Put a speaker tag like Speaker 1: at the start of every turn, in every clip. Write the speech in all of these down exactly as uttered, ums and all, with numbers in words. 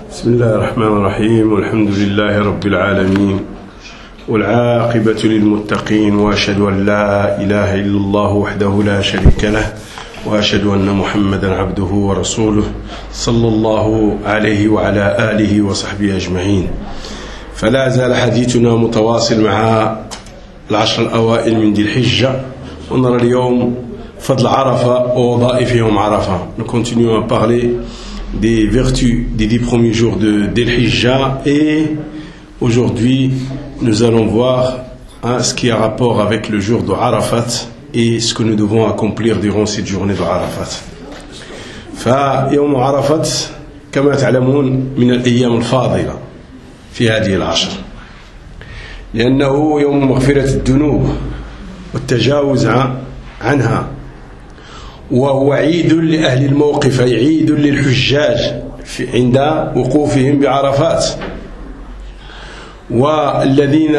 Speaker 1: بسم الله الرحمن الرحيم والحمد لله رب العالمين والعاقبة للمتقين وأشهد أن لا إله إلا الله وحده لا شريك له وأشهد أن محمدا عبده ورسوله صلى الله عليه وعلى آله وصحبه أجمعين. فلا زال حديثنا متواصل مع العشر الأوائل من ذي الحجة، ونرى اليوم فضل عرفة ووظائف يوم عرفة. Nous continuons à parler des vertus des dix premiers jours de Dhul Hijjah, et aujourd'hui nous allons voir hein, ce qui a rapport avec le jour de Arafat et ce que nous devons accomplir durant cette journée de Arafat. فيوم عرفة كما تعلمون من الأيام الفاضلة في هذه العشر، لأنه يوم مغفرة الذنوب والتجاوز عنها، وهو عيد لأهل الموقف، أي عيد للحجاج عند وقوفهم بعرفات، والذين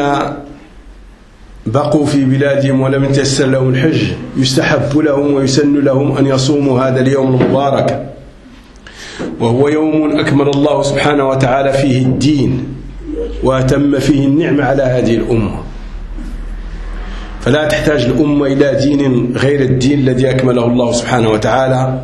Speaker 1: بقوا في بلادهم ولم يتيسر لهم الحج يستحب لهم ويسن لهم أن يصوموا هذا اليوم المبارك، وهو يوم أكمل الله سبحانه وتعالى فيه الدين وأتم فيه النعمة على هذه الأمة، فلا تحتاج الأمة إلى دين غير الدين الذي أكمله الله سبحانه وتعالى،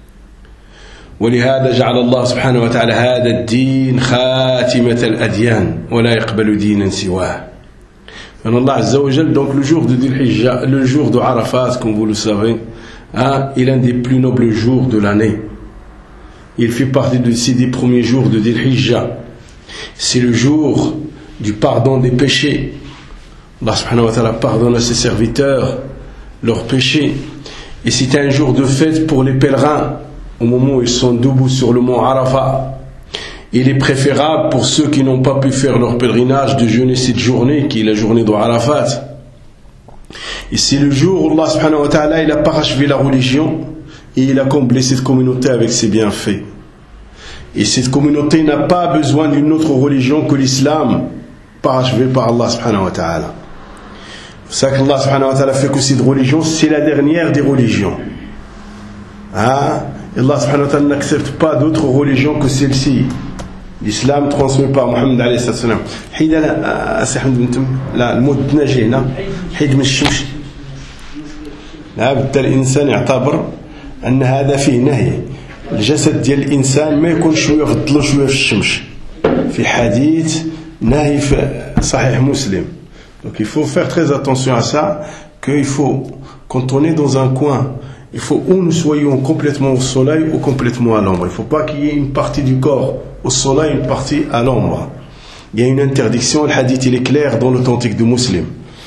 Speaker 1: ولهذا جعل الله سبحانه وتعالى هذا الدين خاتمة الأديان ولا يقبل دينا سواه. فإن الله عز وجل, donc le jour de Dhul Hijjah, le jour de Arafat, comme vous le savez, hein, il est un des plus nobles jours de l'année. Il fait partie de ces dix premiers jours de Dhul Hijjah. C'est le jour du pardon des péchés. Allah subhanahu wa ta'ala pardonne à ses serviteurs leurs péchés, et c'est un jour de fête pour les pèlerins au moment où ils sont debout sur le mont Arafat. Il est préférable pour ceux qui n'ont pas pu faire leur pèlerinage de jeûner cette journée qui est la journée de Arafat. Et c'est le jour où Allah subhanahu wa ta'ala il a parachevé la religion et il a comblé cette communauté avec ses bienfaits. Et cette communauté n'a pas besoin d'une autre religion que l'islam parachevé par Allah subhanahu wa ta'ala. C'est ça qu'Allah subhanahu wa ta'ala fait que cette religion, c'est la dernière des religions. Ah, Allah subhanahu wa ta'ala n'accepte pas d'autres religions que celle-ci. L'islam transmis par Mohammed alayhi salam. حيد لا أسحب أنتم لا الموت نجي هنا حيد من الشمس. لا بد الإنسان يعتبر أن هذا فيه نهي. الجسد ديال الإنسان ما يكون شوية في الظل شوية في الشمس. في حديث نهي في صحيح مسلم. Donc il faut faire très attention à ça, qu'il faut, quand on est dans un coin, il faut ou nous soyons complètement au soleil ou complètement à l'ombre. Il ne faut pas qu'il y ait une partie du corps au soleil et une partie à l'ombre. Il y a une interdiction, le hadith il est clair dans l'authentique de Muslim.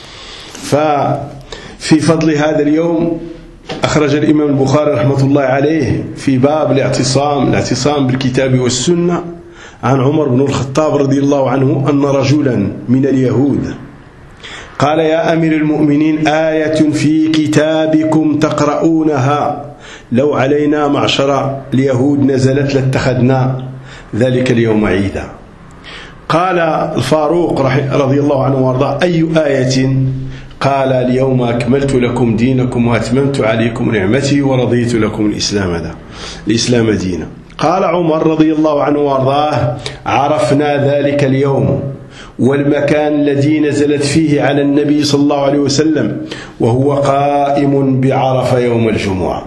Speaker 1: ففي فضل هذا اليوم أخرج الإمام البخاري رحمة الله عليه في باب الاعتصام الاعتصام بالكتاب والسنة عن عمر بن الخطاب رضي الله عنه أن رجلا من اليهود قال يا أمير المؤمنين آية في كتابكم تقرؤونها لو علينا معشر اليهود نزلت لاتخذنا ذلك اليوم عيدا. قال الفاروق رضي الله عنه وارضاه أي آية؟ قال اليوم أكملت لكم دينكم وأتممت عليكم نعمتي ورضيت لكم الإسلام دا الإسلام دينا. قال عمر رضي الله عنه وارضاه عرفنا ذلك اليوم والمكان الذي نزلت فيه على النبي صلى الله عليه وسلم وهو قائم بعرفة يوم الجمعة.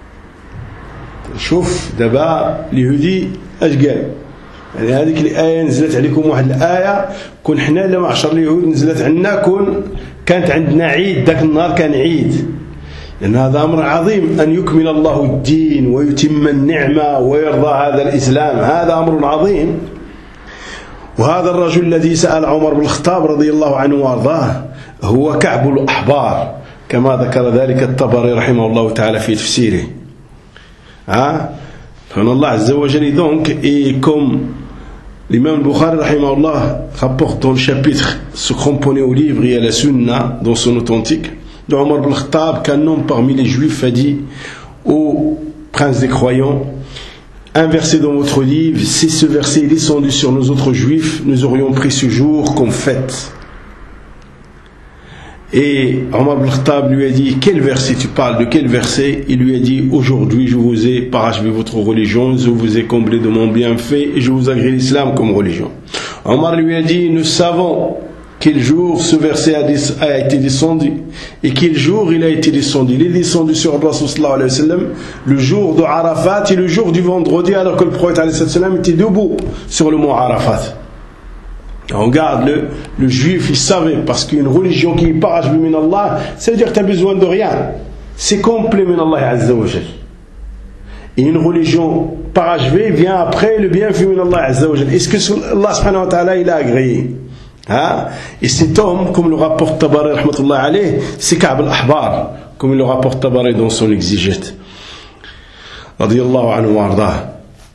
Speaker 1: شوف دابا اليهودي اش قال؟ يعني هذيك الآية نزلت عليكم واحد الآية كون حنا لما عشر اليهود نزلت عندنا كون كانت عندنا عيد، ذاك النهار كان عيد، لأن هذا أمر عظيم أن يكمل الله الدين ويتم النعمة ويرضى هذا الإسلام، هذا أمر عظيم. وهذا الرجل الذي سأل عمر بن الخطاب رضي الله عنه وارضاه هو كعب الأحبار كما ذكر ذلك الطبري رحمه الله تعالى في تفسيره. Hein? Allah Azza wa Jalla, donc, et comme l'imam Bukhari rahimahullah rapporte dans le chapitre se cramponner au livre et à la sunna dans son authentique, de Omar ibn Khattab qu'un homme parmi les juifs a dit au prince des croyants: un verset dans votre livre, si ce verset est descendu sur nous autres juifs, nous aurions pris ce jour comme fête. Et Omar ibn Khattab lui a dit, quel verset tu parles, de quel verset? Il lui a dit, aujourd'hui je vous ai parachevé votre religion, je vous ai comblé de mon bienfait et je vous agrée l'islam comme religion. Omar lui a dit, nous savons quel jour ce verset a, des, a été descendu et quel jour il a été descendu. Il est descendu sur le Rasul sallallahu alayhi wa sallam le jour de Arafat et le jour du vendredi, alors que le prophète alayhi sallam était debout sur le mont Arafat. On regarde, le, le juif, il savait, parce qu'une religion qui est parachevée min Allah, ça veut dire que tu as besoin de rien. C'est complet min Allah azza wa jal. Et une religion parachevée vient après le bienfait min Allah azza wa jal. Est-ce que Allah subhanahu wa ta'ala il a agréé? Hein? Et cet homme, comme le rapporte Tabari rahmatullah alayh, c'est Ka'b al-Ahbar, comme il le rapporte Tabari dans son exégète. Radiyallahu anhu wa ardah.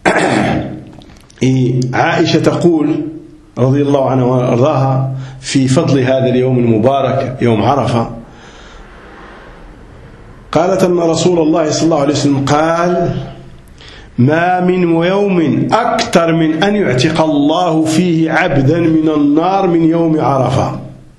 Speaker 1: Et Aïcha taqoul رضي الله عنها وارضاها في فضل هذا اليوم المبارك يوم عرفة، قالت أن رسول الله صلى الله عليه وسلم قال: ما من يوم أكثر من أن يعتق الله فيه عبدا من النار من يوم عرفة،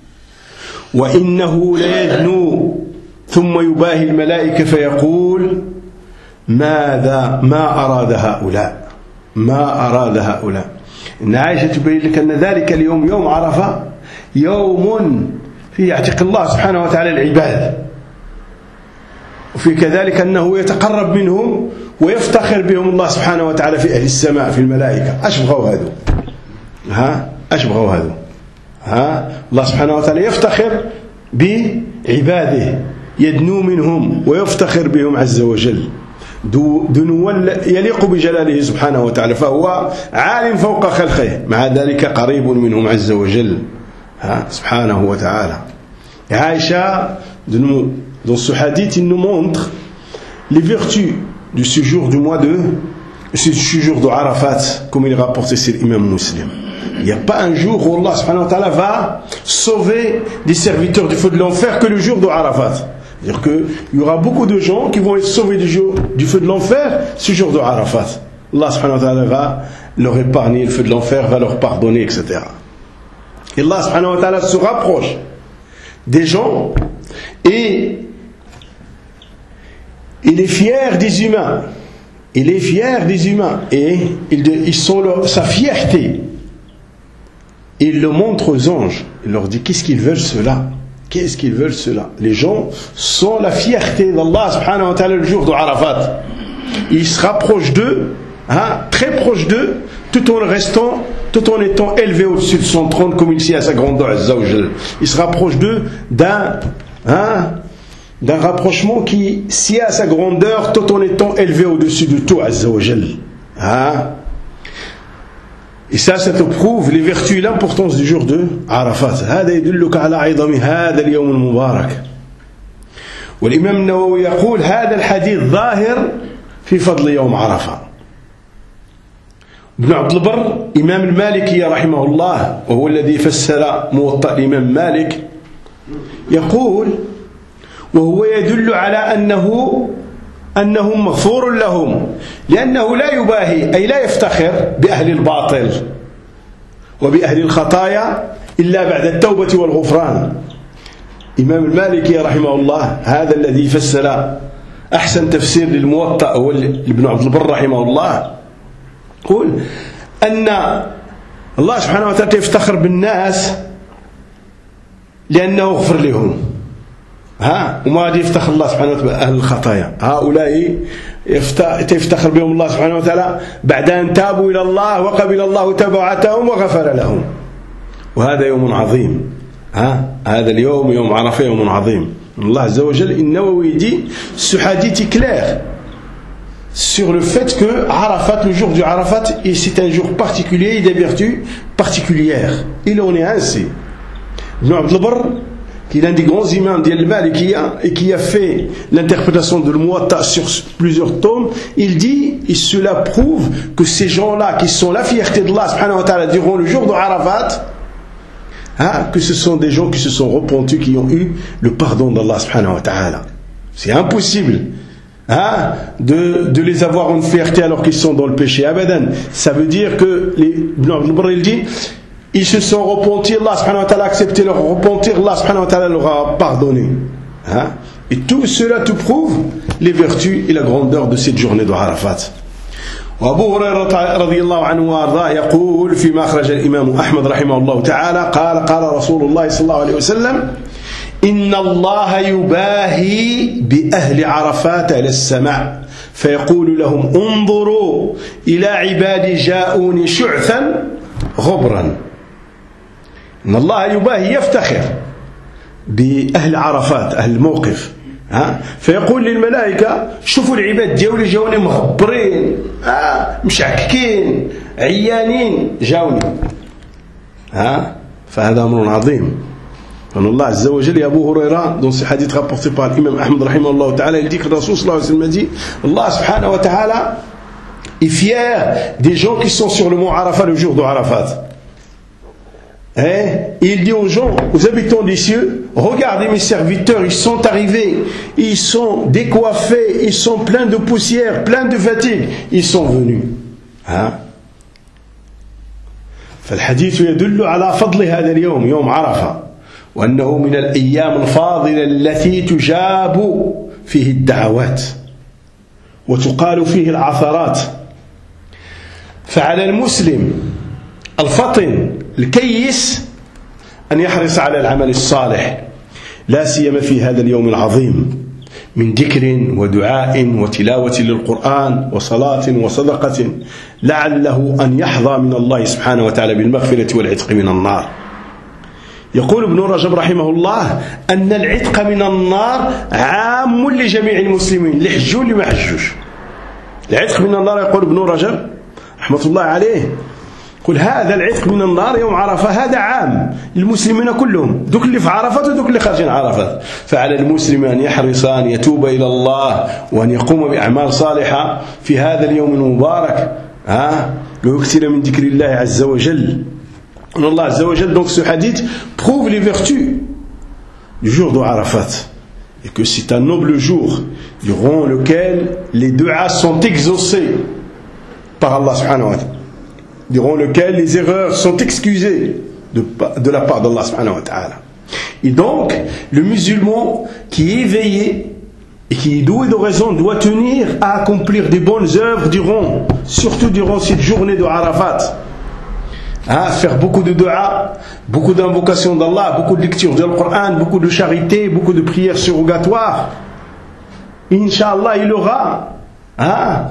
Speaker 1: وإنه ليدنو ثم يباهي الملائكة فيقول: ماذا ما أراد هؤلاء ما أراد هؤلاء. إن عائشة تبين لك أن ذلك اليوم يوم عرفة يوم فيه يعتق الله سبحانه وتعالى العباد، وفي كذلك أنه يتقرب منهم ويفتخر بهم الله سبحانه وتعالى في أهل السماء في الملائكة. أشبغوا هذا ها أشبغوا هذا ها الله سبحانه وتعالى يفتخر بعباده، يدنو منهم ويفتخر بهم عز وجل دنوا يليق بجلاله سبحانه وتعالى، فهو عالم فوق خلقه، مع ذلك قريب منهم عز وجل سبحانه وتعالى. Aïcha, dans ce hadith, il nous montre les vertus du séjour du mois de ce séjour de Arafat, comme il est rapporté sur l'imam Muslim. Il n'y a pas un jour où Allah subhanahu wa ta'ala va sauver des serviteurs du feu de l'enfer que le jour de Arafat. C'est-à-dire qu'il y aura beaucoup de gens qui vont être sauvés du, jour, du feu de l'enfer ce jour de Arafat. Allah subhanahu wa ta'ala va leur épargner le feu de l'enfer, va leur pardonner, et cetera. Et Allah subhanahu wa ta'ala se rapproche des gens et il est fier des humains. Il est fier des humains et ils sont leur, sa fierté. Il le montre aux anges. Il leur dit: qu'est-ce qu'ils veulent ceux-là? Qu'est-ce qu'ils veulent ceux-là? Les gens sont la fierté d'Allah subhanahu wa ta'ala le jour de Arafat. Ils se rapprochent d'eux, hein, très proches d'eux, tout en restant, tout en étant élevés au-dessus de son trône, comme il dit à sa grandeur azza wa jal. Ils se rapprochent d'eux d'un, hein, d'un rapprochement qui sied à sa grandeur, tout en étant élevé au-dessus de tout azza wa jal. Hein? Et ça, ça te prouve les vertus et l'importance du jour de Arafat. هذا يدلك على عظم هذا اليوم المبارك. والإمام النووي يقول: هذا الحديث ظاهر في فضل يوم عرفة. ابن عبد البر إمام المالكي رحمه الله، وهو الذي فسر موطأ الإمام مالك، يقول: وهو يدل على أنه أنهم مغفور لهم، لأنه لا يباهي أي لا يفتخر بأهل الباطل وبأهل الخطايا إلا بعد التوبة والغفران. إمام المالكي رحمه الله هذا الذي فسر أحسن تفسير للموطأ هو ابن عبد البر رحمه الله، يقول أن الله سبحانه وتعالى يفتخر بالناس لأنه غفر لهم، ها وما غادي يفتخر الله سبحانه وتعالى أهل الخطايا، هؤلاء يفتخر بهم الله سبحانه وتعالى بعد أن تابوا إلى الله وقبل الله تبعتهم وغفر لهم. وهذا يوم عظيم، ها هذا اليوم يوم عرفة يوم عظيم. الله عز وجل النووي dit ce hadith est clair sur le fait que Arafat, le jour du Arafat, et c'est un jour particulier et des vertus particulières. Il en est ainsi. Ibn Abd al-Barr, qui est l'un des grands imams d'Al-Malikiyya et qui a fait l'interprétation de l'Muwatta sur plusieurs tomes, il dit, et cela prouve que ces gens-là qui sont la fierté d'Allah subhanahu wa ta'ala durant le jour de Arafat, hein, que ce sont des gens qui se sont repentis, qui ont eu le pardon d'Allah subhanahu wa ta'ala. C'est impossible, hein, de, de les avoir en fierté alors qu'ils sont dans le péché. Abadan. Ça veut dire que les, il dit, ils se sont repentis, Allah subhanahu wa ta'ala a accepté leur repentir, Allah subhanahu wa ta'ala leur a pardonné. Hein? Et tout cela te prouve les vertus et la grandeur de cette journée de Arafat. وأبو هريرة رضي الله عنه وأرضاه يقول فيما أخرج الإمام أحمد رحمه الله تعالى قال قال رسول الله صلى الله عليه وسلم إن الله يباهي بأهل عرفات على السماء فيقول لهم انظروا إلى عبادي جاءوني شعثا غبرا. إن الله يباهي يفتخر بأهل عرفات أهل الموقف ها فيقول للملائكة شوفوا العباد ديالي جاوني مغبرين ها مشعككين عيانين جاوني ها فهذا أمر عظيم. فإن الله عز وجل يا أبو هريرة dans ce hadith rapporté par l'imam Ahmed rahimahullah ta'ala il dit que le Rasul sallallahu alayhi wa sallam dit Allah subhanahu wa ta'ala est fier des gens qui sont sur le mont Arafat le jour de Arafat. Et il dit aux gens, aux habitants des cieux, regardez mes serviteurs, ils sont arrivés, ils sont décoiffés, ils sont pleins de poussière, pleins de fatigue, ils sont venus. Hein? فالحديث يدل على فضل هذا اليوم يوم عرفة وأنه من الأيام الفاضلة التي تجاب فيه الدعوات وتقال فيه العثرات. فعلى المسلم الفطن الكيس أن يحرص على العمل الصالح لا سيما في هذا اليوم العظيم من ذكر ودعاء وتلاوة للقرآن وصلاة وصدقة لعله أن يحظى من الله سبحانه وتعالى بالمغفرة والعتق من النار. يقول ابن رجب رحمه الله أن العتق من النار عام لجميع المسلمين اللي حجوا اللي ما حجوش. العتق من النار يقول ابن رجب رحمة الله عليه قل هذا العتق من النار يوم عرفة هذا عام للمسلمين كلهم دوك اللي في عرفات ودوك اللي خارجين عرفات. فعلى المسلم أن يحرص أن يتوب إلى الله وأن يقوم بأعمال صالحة في هذا اليوم المبارك ها ويكثر من ذكر الله عز وجل. Allah Azza wa Jal, donc ce hadith prouve les vertus du jour de Arafat et que c'est un noble jour durant lequel les du'as sont exaucés par Allah subhanahu wa ta'ala, durant lequel les erreurs sont excusées de, de la part d'Allah subhanahu wa ta'ala. Et donc le musulman qui est éveillé et qui est doué de raison doit tenir à accomplir des bonnes œuvres durant, surtout durant cette journée de Arafat. Ah, faire beaucoup de dua, beaucoup d'invocations d'Allah, beaucoup de lecture du Coran, beaucoup de charité, beaucoup de prières surrogatoires. Inch'Allah, il aura ah,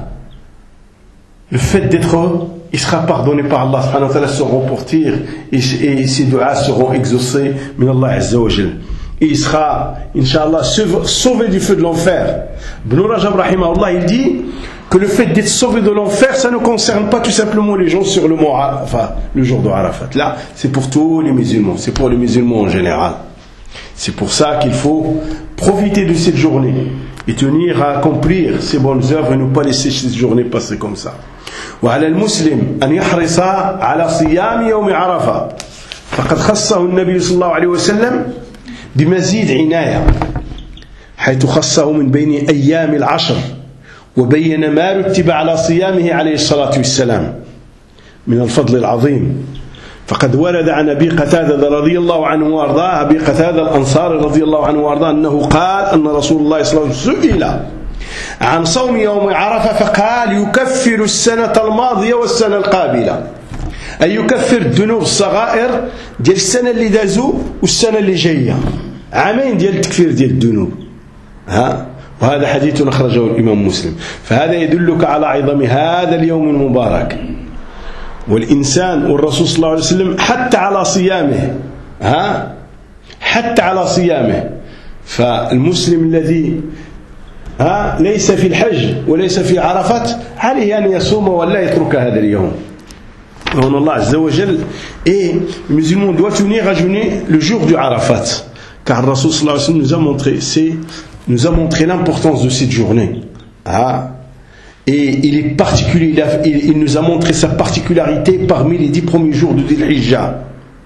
Speaker 1: le fait d'être, il sera pardonné par Allah subhanahu wa ta'ala, seront portés et, et ses duas seront exaucés min Allah azza wa jal. Et il sera, Inch'Allah, sauvé du feu de l'enfer. Ibn Rajab rahimahullah, il dit que le fait d'être sauvé de l'enfer, ça ne concerne pas tout simplement les gens sur le mont Arafat, le jour de Arafat. Là, c'est pour tous les musulmans, c'est pour les musulmans en général. C'est pour ça qu'il faut profiter de cette journée et tenir à accomplir ces bonnes œuvres et ne pas laisser cette journée passer comme ça. وعلى المسلم أن يحرص على صيام يوم عرفة فقد خصه النبي صلى الله عليه وسلم بمزيد عناية حيث خصه من بين أيام العشر وبين ما رتب على صيامه عليه الصلاة والسلام من الفضل العظيم. فقد ورد عن أبي قتادة رضي الله عنه وأرضاه أبي قتادة الأنصاري رضي الله عنه وأرضاه أنه قال أن رسول الله صلى الله عليه وسلم سئل عن صوم يوم عرفة فقال يكفر السنة الماضية والسنة القابلة أي يكفر الذنوب الصغائر ديال السنة اللي دازوا والسنة اللي جاية عامين ديال التكفير ديال الذنوب ها. وهذا حديث أخرجه الإمام مسلم. فهذا يدلك على عظم هذا اليوم المبارك والإنسان والرسول صلى الله عليه وسلم حتى على صيامه ها حتى على صيامه. فالمسلم الذي ها ليس في الحج وليس في عرفات عليه أن يصوم ولا يترك هذا اليوم. Donc Allah Azza wa Jal et le musulman doit tenir à jeûner le jour du Arafat car le Rasul sallallahu alayhi wa sallam nous a montré c'est nous a montré l'importance de cette journée. Ah. Et il est particulier, il, a, il, il nous a montré sa particularité parmi les dix premiers jours de Dhul Hijjah.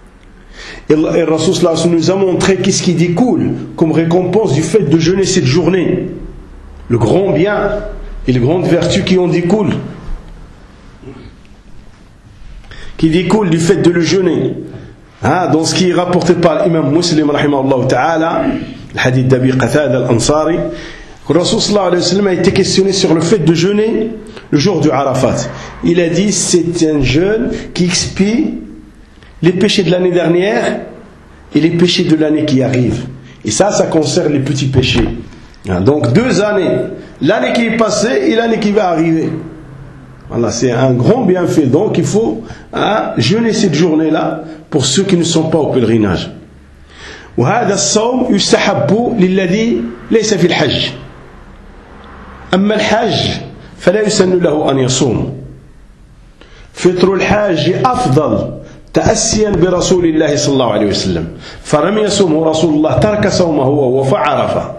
Speaker 1: Et le Rasul sallallahu alayhi wa sallam nous a montré qu'est-ce qui découle comme récompense du fait de jeûner cette journée. Le grand bien et les grandes vertus qui en découlent. qui découle du fait de le jeûner. Hein, dans ce qui est rapporté par l'imam Muslim, rahimahullah ta'ala, le hadith d'Abi Qatada al-Ansari, que le Rasul sallallahu alayhi wa sallam a été questionné sur le fait de jeûner le jour du Arafat. Il a dit, c'est un jeûne qui expie les péchés de l'année dernière et les péchés de l'année qui arrive. Et ça, ça concerne les petits péchés. Hein, donc deux années, l'année qui est passée et l'année qui va arriver. Voilà, c'est un grand bienfait. Donc il faut hein, jeûner cette journée-là pour ceux qui ne sont pas au pèlerinage. وهذا الصوم يستحب للذي ليس في الحج. أما الحاج فلا يسن له أن يصوم. فطر الحاج أفضل تأسيا برسول الله صلى الله عليه وسلم فلم يصومه رسول الله ترك صومه وهو فعرفه.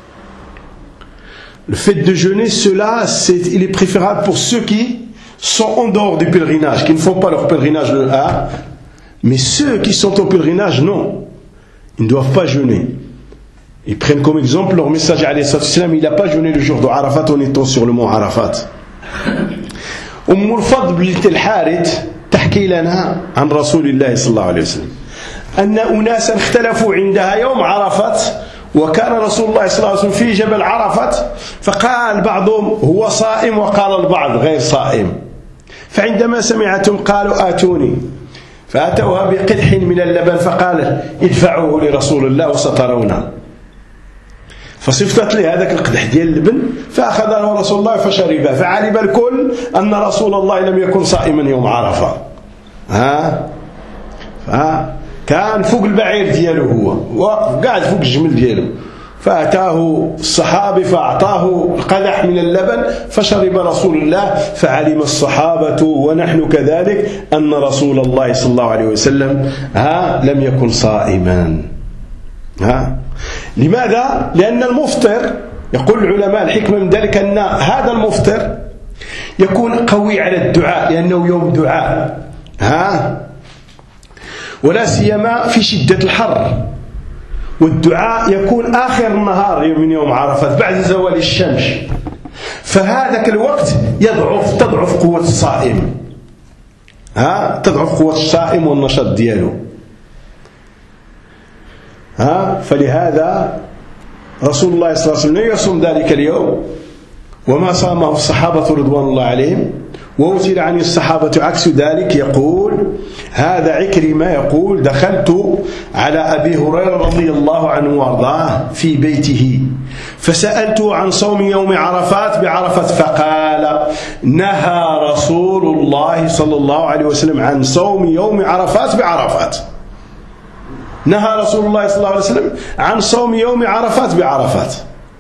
Speaker 1: Le fait de jeûner, cela, c'est, il est préférable pour ceux qui sont en dehors du pèlerinage, qui ne font pas leur pèlerinage le A, mais ceux qui sont au pèlerinage, non, ils ne doivent pas jeûner. Ils prennent comme exemple leur messager alayhi salam, il n'a pas jeûné le jour de Arafat en étant sur le mont Arafat. Umm al-Fadl bint al-Harith تحكي لنا عن رسول الله صلى الله عليه وسلم أن أناسا اختلفوا عندها يوم عرفات وكان رسول الله صلى الله عليه وسلم في جبل عرفات فقال بعضهم هو صائم وقال البعض غير صائم فعندما سمعتهم قالوا آتوني فأتوها بقدح من اللبن فقال ادفعوه لرسول الله وسترونه فصفتت له هذاك القدح ديال اللبن فأخذه رسول الله فشربه فعلم الكل أن رسول الله لم يكن صائما يوم عرفة. ها ها كان فوق البعير دياله هو وقاعد فوق الجمل دياله فأتاه الصحابي فأعطاه القدح من اللبن فشرب رسول الله فعلم الصحابة ونحن كذلك أن رسول الله صلى الله عليه وسلم ها لم يكن صائما. ها لماذا؟ لأن المفطر يقول العلماء الحكمة من ذلك أن هذا المفطر يكون قوي على الدعاء لأنه يوم دعاء ها ولا سيما في شدة الحر والدعاء يكون آخر النهار من يوم عرفة بعد زوال الشمس فهذاك الوقت يضعف تضعف قوة الصائم ها تضعف قوة الصائم والنشاط دياله ها فلهذا رسول الله صلى الله عليه وسلم لم يصوم ذلك اليوم وما صامه الصحابة رضوان الله عليهم ووتر عن الصحابة عكس ذلك. يقول هذا عكرمة يقول دخلت على أبي هريرة رضي الله عنه وارضاه في بيته فسألته عن صوم يوم عرفات بعرفة فقال نهى رسول الله صلى الله عليه وسلم عن صوم يوم عرفات بعرفات. نهى رسول الله صلى الله عليه وسلم عن صوم يوم عرفات بعرفات.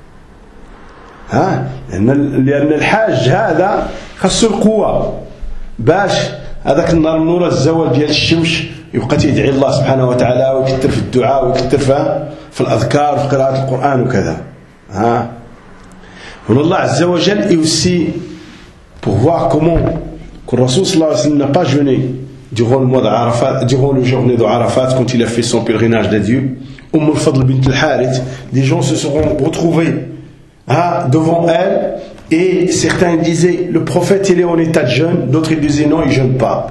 Speaker 1: ها لأن الحاج هذا خصو القوة باش هذاك النهار نور الزوال ديال الشمس يبقى يدعي الله سبحانه وتعالى ويكثر في الدعاء ويكثر في الأذكار وفي قراءة القرآن وكذا. ها هنا الله عز وجل est aussi pour voir comment que le Rasul sallallahu alayhi wa sallam n'a pas jeûné durant le mois d'Arafat, durant le journée d'Arafat quand il a fait son pèlerinage d'adieu. Umm al-Fadl bint al-Harith, des gens se seront retrouvés hein, devant elle et certains disaient le prophète il est en état de jeûne, d'autres ils disaient non il jeûne pas.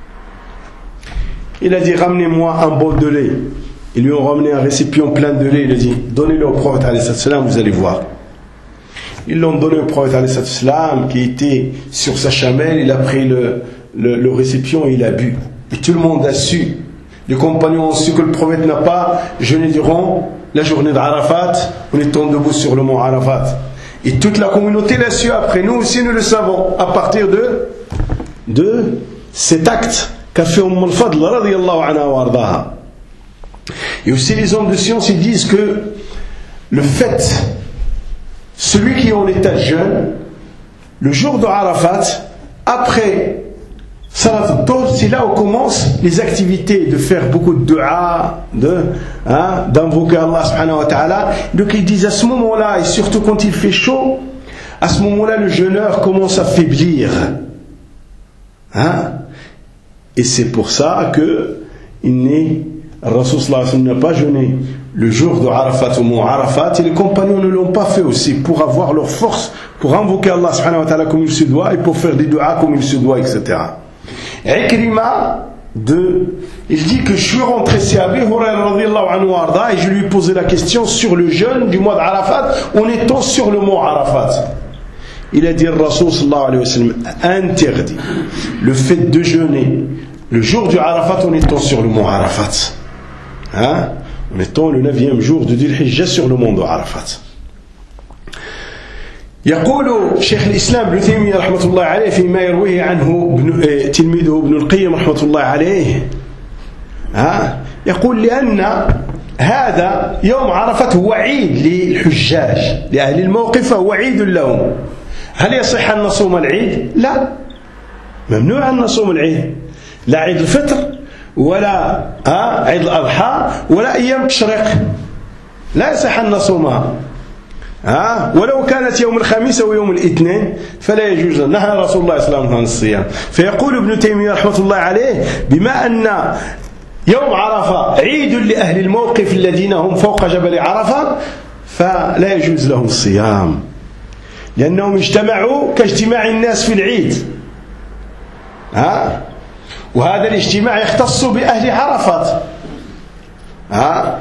Speaker 1: Il a dit ramenez-moi un bol de lait. Ils lui ont ramené un récipient plein de lait. Il a dit donnez-le au prophète alayhi salam, vous allez voir. Ils l'ont donné au prophète alayhi salam qui était sur sa chamelle. Il a pris le, le, le récipient et il a bu. Et tout le monde a su. Les compagnons ont su que le prophète n'a pas jeûné durant la journée d'Arafat en étant debout sur le mont Arafat. Et toute la communauté l'a su après. Nous aussi nous le savons à partir de, de cet acte qu'a fait Umm al-Fadl radiyallahu anha wa ardaha. Et aussi les hommes de science ils disent que le fait, celui qui est en état de jeûne, le jour de Arafat, après Salat al-Dhuhr, c'est là où commencent les activités de faire beaucoup de dua, de, hein, d'invoquer Allah subhanahu wa ta'ala. Donc ils disent à ce moment-là, et surtout quand il fait chaud, à ce moment-là le jeûneur commence à faiblir. Hein? Et c'est pour ça que il n'est, Rasul sallallahu alayhi wa sallam n'a pas jeûné le jour de Arafat au mont Arafat et les compagnons ne l'ont pas fait aussi pour avoir leur force, pour invoquer Allah subhanahu wa ta'ala comme il se doit et pour faire des duas comme il se doit, et cetera. Ikrima de, il dit que je suis rentré chez Abi Hurayra radiyallahu anhu arda et je lui ai posé la question sur le jeûne du mois d'Arafat en étant sur le mont Arafat. Il a dit le Rasoul sallallahu alayhi wa sallam interdit le fait de jeûner le jour du Arafat en étant sur le mont Arafat, hein, en étant le neuvième jour de Dhul Hijjah sur le mont d'Arafat. يقول شيخ الإسلام ابن تيمية رحمة الله عليه فيما يرويه عنه تلميذه ابن القيم رحمة الله عليه، ها، يقول لأن هذا يوم عرفة هو عيد للحجاج لأهل الموقف، فهو عيد لهم. هل يصح أن نصوم العيد؟ لا، ممنوع أن نصوم العيد، لا عيد الفطر ولا ها عيد الأضحى ولا أيام التشريق، لا يصح أن نصومها، ها، ولو كانت يوم الخميس أو يوم الاثنين فلا يجوز. نهى رسول الله صلى الله عليه وسلم عن الصيام. فيقول ابن تيمية رحمة الله عليه بما أن يوم عرفة عيد لأهل الموقف الذين هم فوق جبل عرفة فلا يجوز لهم الصيام، لأنهم اجتمعوا كاجتماع الناس في العيد، ها، وهذا الاجتماع يختص بأهل عرفات، ها.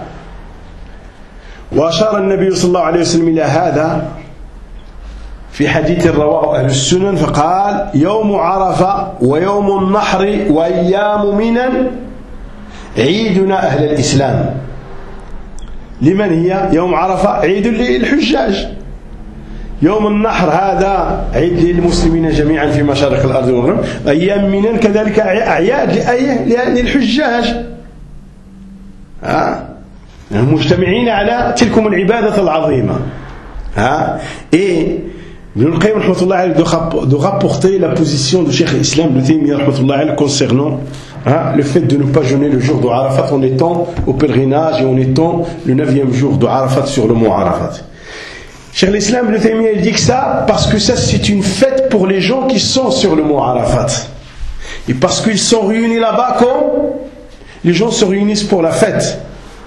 Speaker 1: وأشار النبي صلى الله عليه وسلم إلى هذا في حديث رواه أهل السنن فقال يوم عرفة ويوم النحر وأيام منى عيدنا أهل الإسلام. لمن هي يوم عرفة؟ عيد للحجاج. يوم النحر هذا عيد للمسلمين جميعا في مشارق الأرض والمغرب. أيام منى كذلك أعياد للحجاج، ها، مجتمعين على تلكم العبادة العظيمة، ها. Et Ibn al-Qayyim rahmatullah alayhi de rapporter la position de Cheikh Islam de Taymiyyah rahmatullah alayhi concernant, hein, le fait de ne pas jeûner le jour de Arafat en étant au pèlerinage et en étant le neuvième jour de Arafat sur le mont Arafat. Cheikh l'Islam de Taymiyyah il dit que ça parce que ça c'est une fête pour les gens qui sont sur le mont Arafat, et parce qu'ils sont réunis là-bas comme les gens se réunissent pour la fête.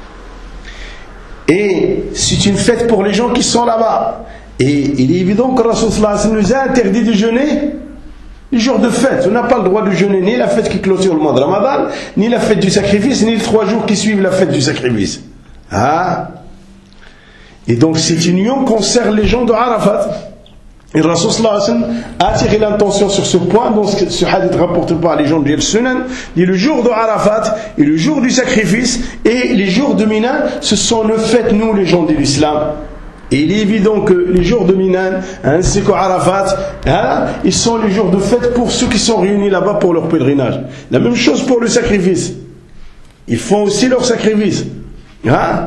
Speaker 1: Et c'est une fête pour les gens qui sont là-bas. Et il est évident que Rasul sallallahu alayhi wa sallam nous a interdit de jeûner les jours de fête. On n'a pas le droit de jeûner ni la fête qui clôture le mois de Ramadan, ni la fête du sacrifice, ni les trois jours qui suivent la fête du sacrifice. Ah. Et donc cette union concerne les gens de Arafat. Et Rasul sallallahu alayhi wa sallam a attiré l'intention sur ce point dans ce hadith rapporté par les gens de Sunan. Et le jour de Arafat et le jour du sacrifice et les jours de Mina, ce sont nos fêtes, nous les gens de l'islam. Et il est évident que les jours de Mina ainsi qu'Arafat, hein, ils sont les jours de fête pour ceux qui sont réunis là-bas pour leur pèlerinage. La même chose pour le sacrifice. Ils font aussi leur sacrifice. Hein?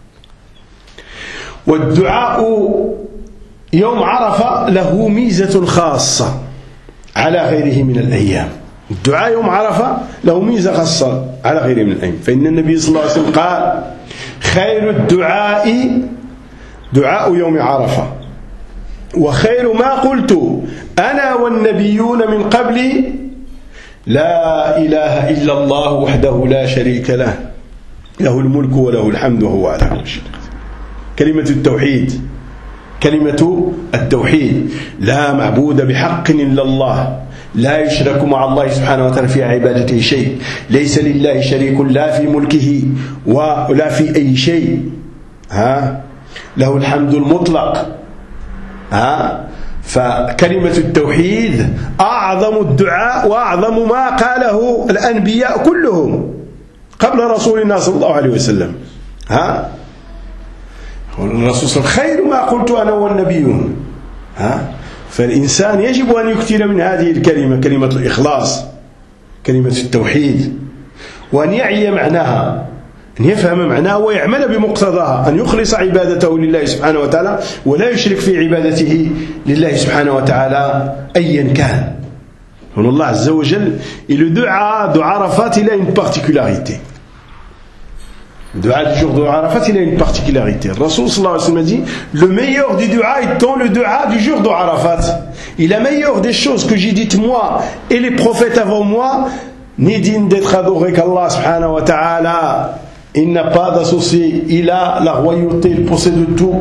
Speaker 1: والدعاء يوم عرفة له ميزة خاصة على غيره من الأيام. الدعاء يوم عرفة له ميزة خاصة على غيره من الأيام، فإن النبي صلى الله عليه وسلم قال خير الدعاء دعاء يوم عرفة وخير ما قلت أنا والنبيون من قبلي لا إله إلا الله وحده لا شريك له له الملك وله الحمد وهو على كل شيء. كلمة التوحيد، كلمة التوحيد، لا معبود بحق إلا الله، لا يشرك مع الله سبحانه وتعالى في عبادته شيء، ليس لله شريك لا في ملكه ولا في أي شيء، ها، له الحمد المطلق، ها. فكلمة التوحيد أعظم الدعاء وأعظم ما قاله الأنبياء كلهم قبل رسولنا صلى الله عليه وسلم، ها. الرسول صلى الله عليه وسلم خير ما قلت أنا والنبيون، ها. فالإنسان يجب أن يكثر من هذه الكلمة، كلمة الإخلاص، كلمة التوحيد، وأن يعي معناها، أن يفهم معناها ويعمل بمقتضاها، أن يخلص عبادته لله سبحانه وتعالى ولا يشرك في عبادته لله سبحانه وتعالى أيا كان. هنا الله عز وجل et le dua de Arafat il a une particularité. Le dua du jour de Arafat il a une particularité. Le Rasul sallallahu alayhi wa sallam a dit le meilleur du dua étant le dua du jour de Arafat. Et la meilleure des choses que j'ai dites moi et les prophètes avant moi n'est digne d'être adoré qu'Allah subhanahu wa ta'ala. Il n'a pas d'associé, il a la royauté, il possède tout,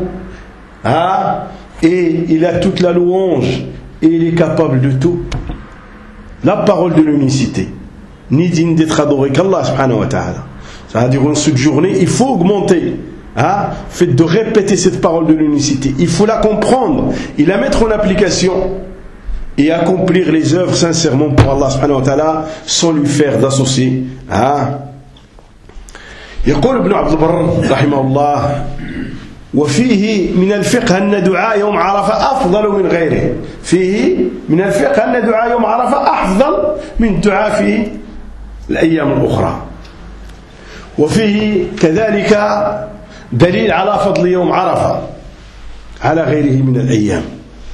Speaker 1: hein? Et il a toute la louange et il est capable de tout. la parole de l'unicité, ni digne d'être adoré qu'Allah subhanahu wa ta'ala. C'est-à-dire en cette journée, il faut augmenter, hein, fait de répéter cette parole de l'unicité. Il faut la comprendre et la mettre en application et accomplir les œuvres sincèrement pour Allah subhanahu wa ta'ala sans lui faire d'associer. Hein. يقول ابن عبد البر رحمه الله: وفيه من الفقه أن دعاء يوم عرفة أفضل من غيره. فيه من الفقه أن دعاء يوم عرفة أفضل من دعاء في الأيام الأخرى. وفيه كذلك دليل على فضل يوم عرفة على غيره من الأيام.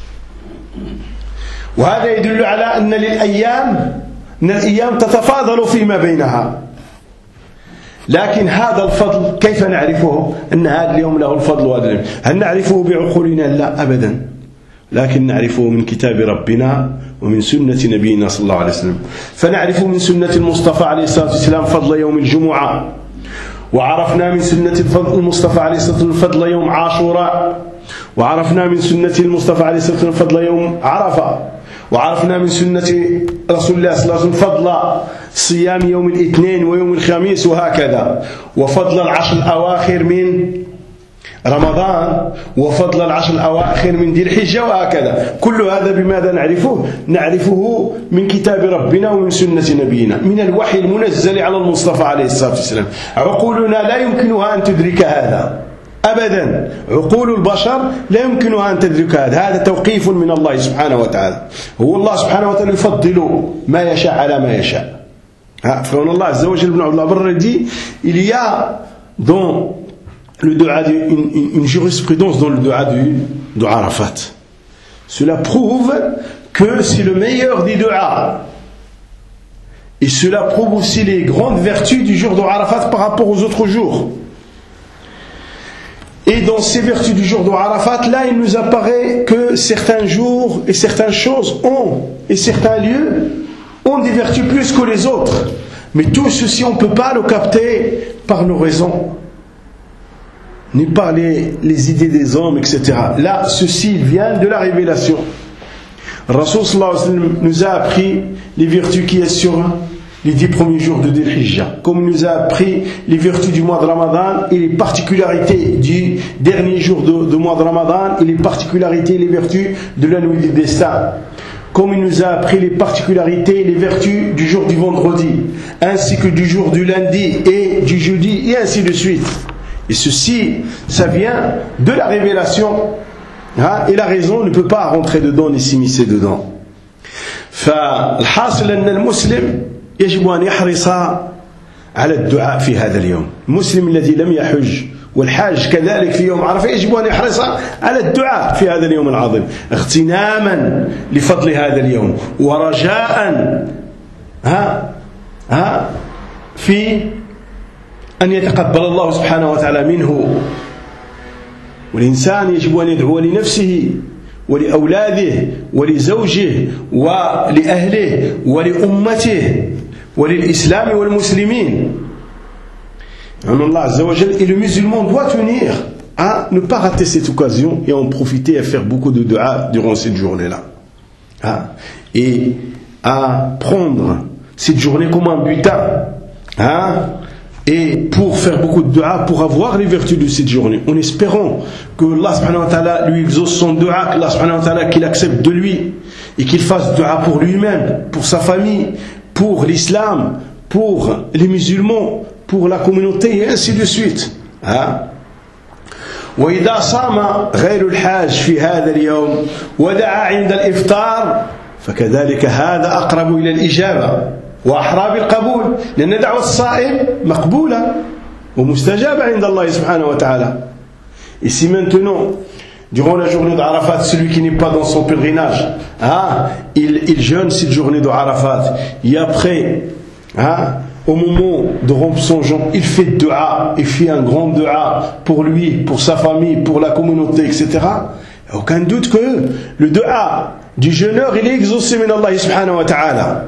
Speaker 1: وهذا يدل على أن للأيام أن الأيام تتفاضل فيما بينها. لكن هذا الفضل كيف نعرفه؟ أن هذا اليوم له الفضل وهذا اليوم. هل نعرفه بعقولنا؟ لا أبدا، لكن نعرفه من كتاب ربنا ومن سنة نبينا صلى الله عليه وسلم. فنعرف من سنة المصطفى عليه الصلاة والسلام فضل يوم الجمعة، وعرفنا من سنة المصطفى عليه الصلاة والسلام فضل يوم عاشوراء، وعرفنا من سنة المصطفى عليه الصلاة والسلام فضل يوم عرفة، وعرفنا من سنة رسول الله صلى الله عليه وسلم فضل صيام يوم الاثنين ويوم الخميس وهكذا، وفضل العشر الأواخر من رمضان، وفضل العشر الأواخر من ذي الحجة وهكذا. كل هذا بماذا نعرفه؟ نعرفه من كتاب ربنا ومن سنة نبينا، من الوحي المنزل على المصطفى عليه الصلاة والسلام. عقولنا لا يمكنها أن تدرك هذا أبدا، عقول البشر لا يمكنها أن تدرك هذا. هذا توقيف من الله سبحانه وتعالى. هو الله سبحانه وتعالى يفضل ما يشاء على ما يشاء. فهنا الله عز وجل ابن عبد البر dit il y a dans le dua une, une jurisprudence dans le dua du, de Arafat. Cela prouve que c'est le meilleur des duas. Et cela prouve aussi les grandes vertus du jour de Arafat par rapport aux autres jours. Et dans ces vertus du jour de Arafat, là, il nous apparaît que certains jours et certaines choses ont, et certains lieux ont des vertus plus que les autres. Mais tout ceci, on ne peut pas le capter par nos raisons, ni par les, les idées des hommes, et cetera. Là, ceci vient de la révélation. Rasul sallallahu alayhi wa sallam nous a appris les vertus qui est sur les dix premiers jours de Dhul Hijjah, comme il nous a appris les vertus du mois de Ramadan et les particularités du dernier jour du de, de mois de Ramadan et les particularités et les vertus de la nuit du destin, comme il nous a appris les particularités et les vertus du jour du vendredi, ainsi que du jour du lundi et du jeudi, et ainsi de suite. Et ceci, ça vient de la révélation, hein, et la raison ne peut pas rentrer dedans ni s'immiscer dedans. فالحاصل أن المسلم يجب أن يحرص على الدعاء في هذا اليوم. المسلم الذي لم يحج والحاج كذلك في يوم عرفة يجب أن يحرص على الدعاء في هذا اليوم العظيم، اغتناما لفضل هذا اليوم، ورجاء ها ها في أن يتقبل الله سبحانه وتعالى منه. والإنسان يجب أن يدعو لنفسه ولأولاده ولزوجه ولأهله ولأمته وللإسلام والمسلمين. Allah Azza wa Jal, et le musulman doit tenir à ne pas rater cette occasion et en profiter à faire beaucoup de dua durant cette journée-là. Hein? Et à prendre cette journée comme un butin. Hein? Et pour faire beaucoup de dua, pour avoir les vertus de cette journée, en espérant que Allah subhanahu wa ta'ala lui exauce son dua, que Allah subhanahu wa ta'ala qu'il accepte de lui, et qu'il fasse dua pour lui-même, pour sa famille, pour l'islam, pour les musulmans, pour la communauté, et ainsi de suite. وإذا صام غير الحاج في هذا اليوم ودعا عند الإفطار فكذلك هذا أقرب إلى الإجابة وأحرى بالقبول، لأن دعوة الصائم مقبولة ومستجابة عند الله سبحانه وتعالى. Et si maintenant, durant la journée d'Arafat, celui qui n'est pas dans son pèlerinage, hein, il, il jeûne cette journée d'Arafat, et après, hein, au moment de rompre son jeûne, il fait dua, il fait un grand dua pour lui, pour sa famille, pour la communauté, et cetera. Il n'y a aucun doute que le dua du jeûneur, il est exaucé min Allah subhanahu wa ta'ala.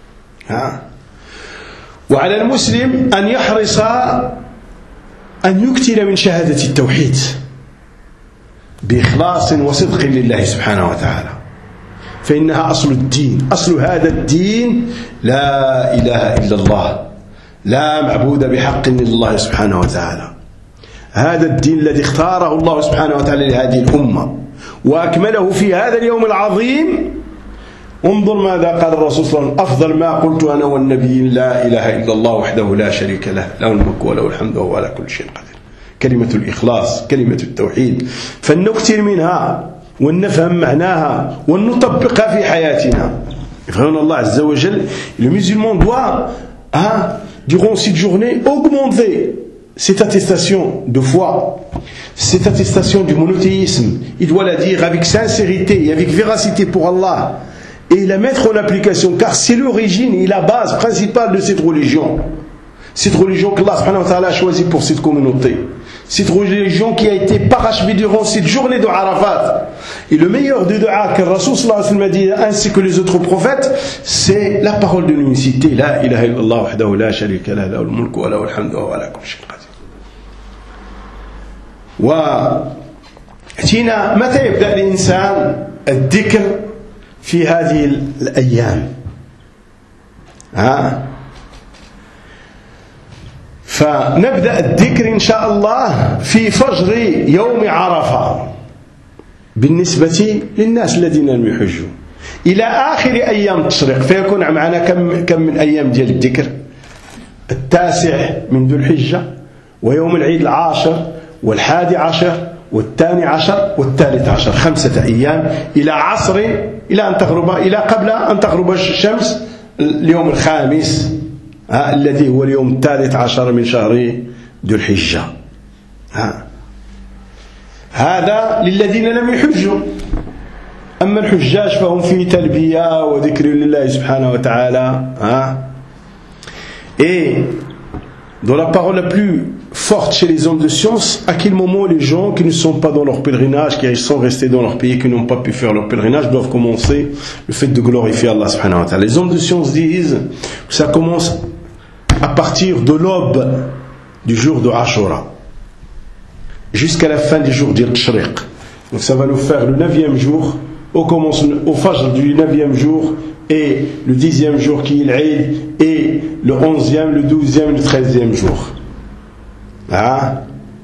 Speaker 1: وعلى المسلم أن يحرص أن يكثر من شهادة التوحيد بإخلاص وصدق لله سبحانه وتعالى. فإنها أصل الدين. أصل هذا الدين لا إله إلا الله، لا معبود بحق إلا الله سبحانه وتعالى. هذا الدين الذي اختاره الله سبحانه وتعالى لهذه الأمة وأكمله في هذا اليوم العظيم. انظر ماذا قال الرسول صلى الله عليه وسلم: أفضل ما قلت أنا والنبيين لا إله إلا الله وحده لا شريك له، له الملك وله الحمد وهو على كل شيء قدير. كلمة الإخلاص، كلمة التوحيد، فلنكثر منها ونفهم معناها ونطبقها في حياتنا. Vraiment, Allah Azza wa Jal, le musulman doit, hein, durant cette journée, augmenter cette attestation de foi, cette attestation du monothéisme. Il doit la dire avec sincérité et avec véracité pour Allah et la mettre en application, car c'est l'origine et la base principale de cette religion. Cette religion qu'Allah subhanahu wa ta'ala a choisie pour cette communauté. Cette religion qui a été parachevée durant cette journée de Arafat. Et le meilleur des du'a que le Rasul sallallahu alayhi wa sallam a dit, ainsi que les autres prophètes, c'est la parole de l'unicité. La ilaha illallah wahdahu la sharika lahu, lahul mulku wa lahul hamdu wa huwa ala kulli shay'in qadir. وأتينا متى يبدأ الإنسان الذكر في هذه الأيام؟ ها؟ فنبدأ الذكر إن شاء الله في فجر يوم عرفة بالنسبة للناس الذين لم يحجوا إلى آخر أيام التشريق. فيكون معنا كم كم من أيام ديال الذكر؟ التاسع من ذو الحجة، ويوم العيد العاشر، والحادي عشر، والثاني عشر، والثالث عشر. خمسة أيام إلى عصر، إلى أن تغرب، إلى قبل أن تغرب الشمس اليوم الخامس ها الذي هو اليوم الثالث عشر من شهر ذو الحجة. ها هذا للذين لم يحجوا. أما الحجاج فهم في تلبية وذكر لله سبحانه وتعالى. ها Et dans la parole la plus forte chez les hommes de science, à quel moment les gens qui ne sont pas dans leur pèlerinage, qui sont restés dans leur pays, qui n'ont pas pu faire leur pèlerinage, doivent commencer le fait de glorifier Allah subhanahu wa ta'ala. Les hommes de science disent que ça commence à partir de l'aube du jour de Ashura jusqu'à la fin du jour du Tashriq. Donc ça va nous faire le neuvième jour, on commence au fajr du neuvième jour, et le dixième jour qui est l'Eid, et le onzième, le douzième, le treizième jour. Ah.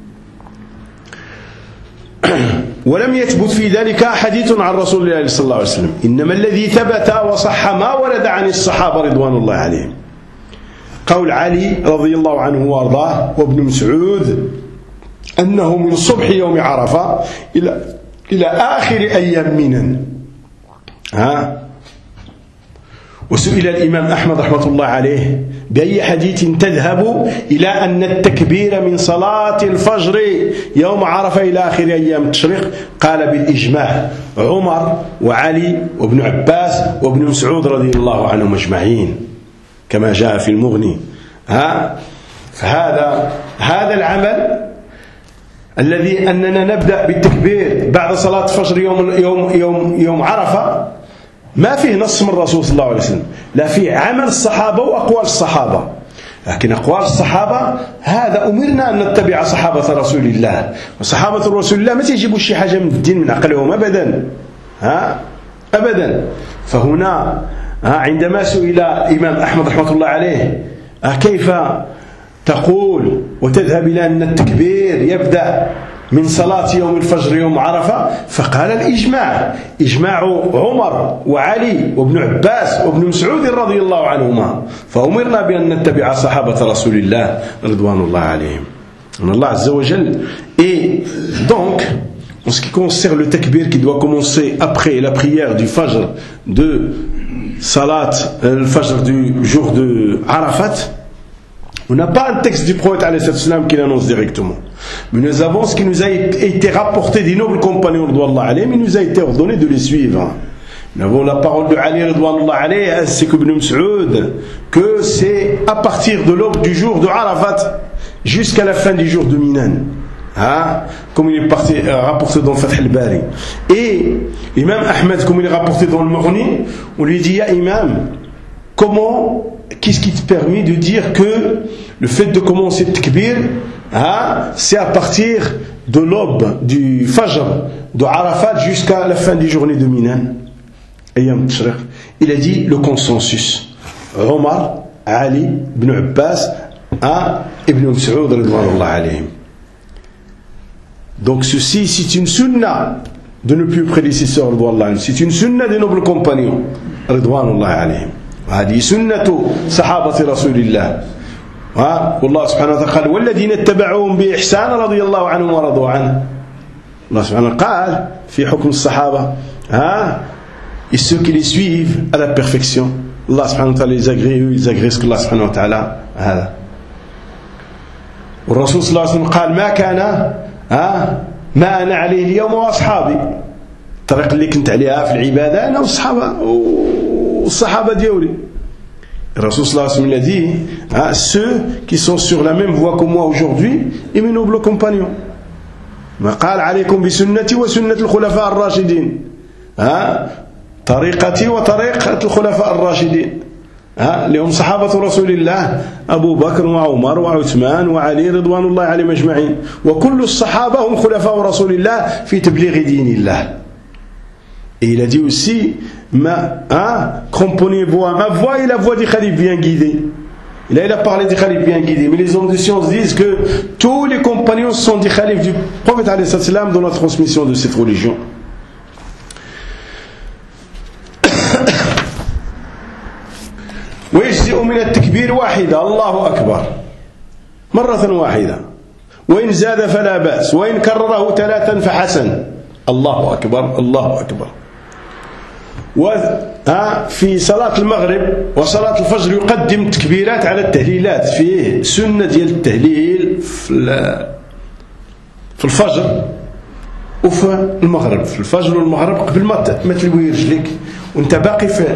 Speaker 1: ولم يثبت في ذلك حديث عن رسول الله صلى الله عليه وسلم، إنما الذي ثبت وصح ما ورد عن الصحابة رضوان الله عليهم. قول علي رضي الله عنه وارضاه وابن مسعود أنه من صبح يوم عرفة إلى إلى آخر أيام منى. ها وسئل الإمام أحمد رحمة الله عليه بأي حديث تذهب إلى أن التكبير من صلاة الفجر يوم عرفة إلى آخر أيام التشريق؟ قال بالإجماع عمر وعلي وابن عباس وابن مسعود رضي الله عنهم أجمعين كما جاء في المغني. ها فهذا هذا العمل الذي أننا نبدأ بالتكبير بعد صلاة الفجر يوم يوم يوم يوم عرفة ما فيه نص من الرسول صلى الله عليه وسلم، لا فيه عمل الصحابة وأقوال الصحابة. لكن أقوال الصحابة هذا أمرنا أن نتبع صحابة رسول الله، وصحابة رسول الله ما تيجيبوا شي حاجة من الدين من عقلهم أبدا. ها أبدا. فهنا عندما سئل الإمام أحمد رحمة الله عليه كيف تقول وتذهب إلى أن التكبير يبدأ من صلاة يوم الفجر يوم عرفة؟ فقال الإجماع، إجماع عمر وعلي وابن عباس وابن مسعود رضي الله عنهما. فأمرنا بأن نتبع صحابة رسول الله رضوان الله عليهم. Allah Azza wa Jal. Et donc, en ce qui concerne le takbir qui doit commencer après la prière du fajr de Salat, le fajr du jour de Arafat, on n'a pas un texte du prophète alayhi salam qui l'annonce directement. Mais nous avons ce qui nous a été rapporté des nobles compagnons radouallahu alayhim, il nous a été ordonné de les suivre. Nous avons la parole de Ali radouallahu alayhi ainsi qu'Ibn Mas'ud que c'est à partir de l'aube du jour de Arafat jusqu'à la fin du jour de Minan. Hein, comme il est parti, euh, rapporté dans Fath al-Bari. Et Imam Ahmed, comme il est rapporté dans le Mughni, on lui dit: Ya Imam, comment, qu'est-ce qui te permet de dire que le fait de commencer le takbir, hein, c'est à partir de l'aube du Fajr de Arafat jusqu'à la fin des journées de Minan? أيام التشريق. Il a dit le consensus. Omar, Ali, Ibn Abbas, Ibn Mas'ud radhiyallahu alayhim. Donc ceci, c'est une sunna de nos plus prédécesseurs radhiyallahu anhum. C'est une sunna des nobles compagnons radhiyallahu alayhim. هذه سنة صحابة رسول الله. والله سبحانه وتعالى قال والذين اتبعوهم بإحسان رضي الله عنهم ورضوا عنه. الله سبحانه وتعالى قال في حكم الصحابة ها et ceux qui les suivent à la perfection. Allah سبحانه وتعالى les agrée, eux ils agrée ce que Allah سبحانه وتعالى هذا. والرسول صلى الله عليه وسلم قال ما كان ها ما أنا عليه اليوم وأصحابي. الطريق اللي كنت عليها في العبادة أنا والصحابة والصحابة ديولي. الرسول صلى الله عليه وسلم a dit hein, ceux qui sont sur la même voie que moi aujourd'hui et mes nobles compagnons. ما قال عليكم بسنتي وسنة الخلفاء الراشدين ها طريقتي وطريقة الخلفاء الراشدين ها اللي هم صحابة رسول الله أبو بكر وعمر وعثمان وعلي رضوان الله عليهم أجمعين وكل الصحابة هم خلفاء رسول الله في تبليغ دين الله. Et il a dit aussi ma, hein, cramponnez-vous à ma voix et la voix du Khalif bien guidé. Et là il a parlé du Khalif bien guidé, mais les hommes de science disent que tous les compagnons sont des Khalifs du prophète alayhi salam dans la transmission de cette religion. ويجزئ من التكبير واحدة الله أكبر مرة واحدة وإن زاد فلا بأس وإن كرره ثلاثا فحسن الله أكبر الله أكبر. وفي صلاة المغرب وصلاة الفجر يقدم التكبيرات على التهليلات. فيه سنة ديال التهليل في الفجر وفي المغرب. في الفجر والمغرب قبل ما تلوي رجليك وانت باقي في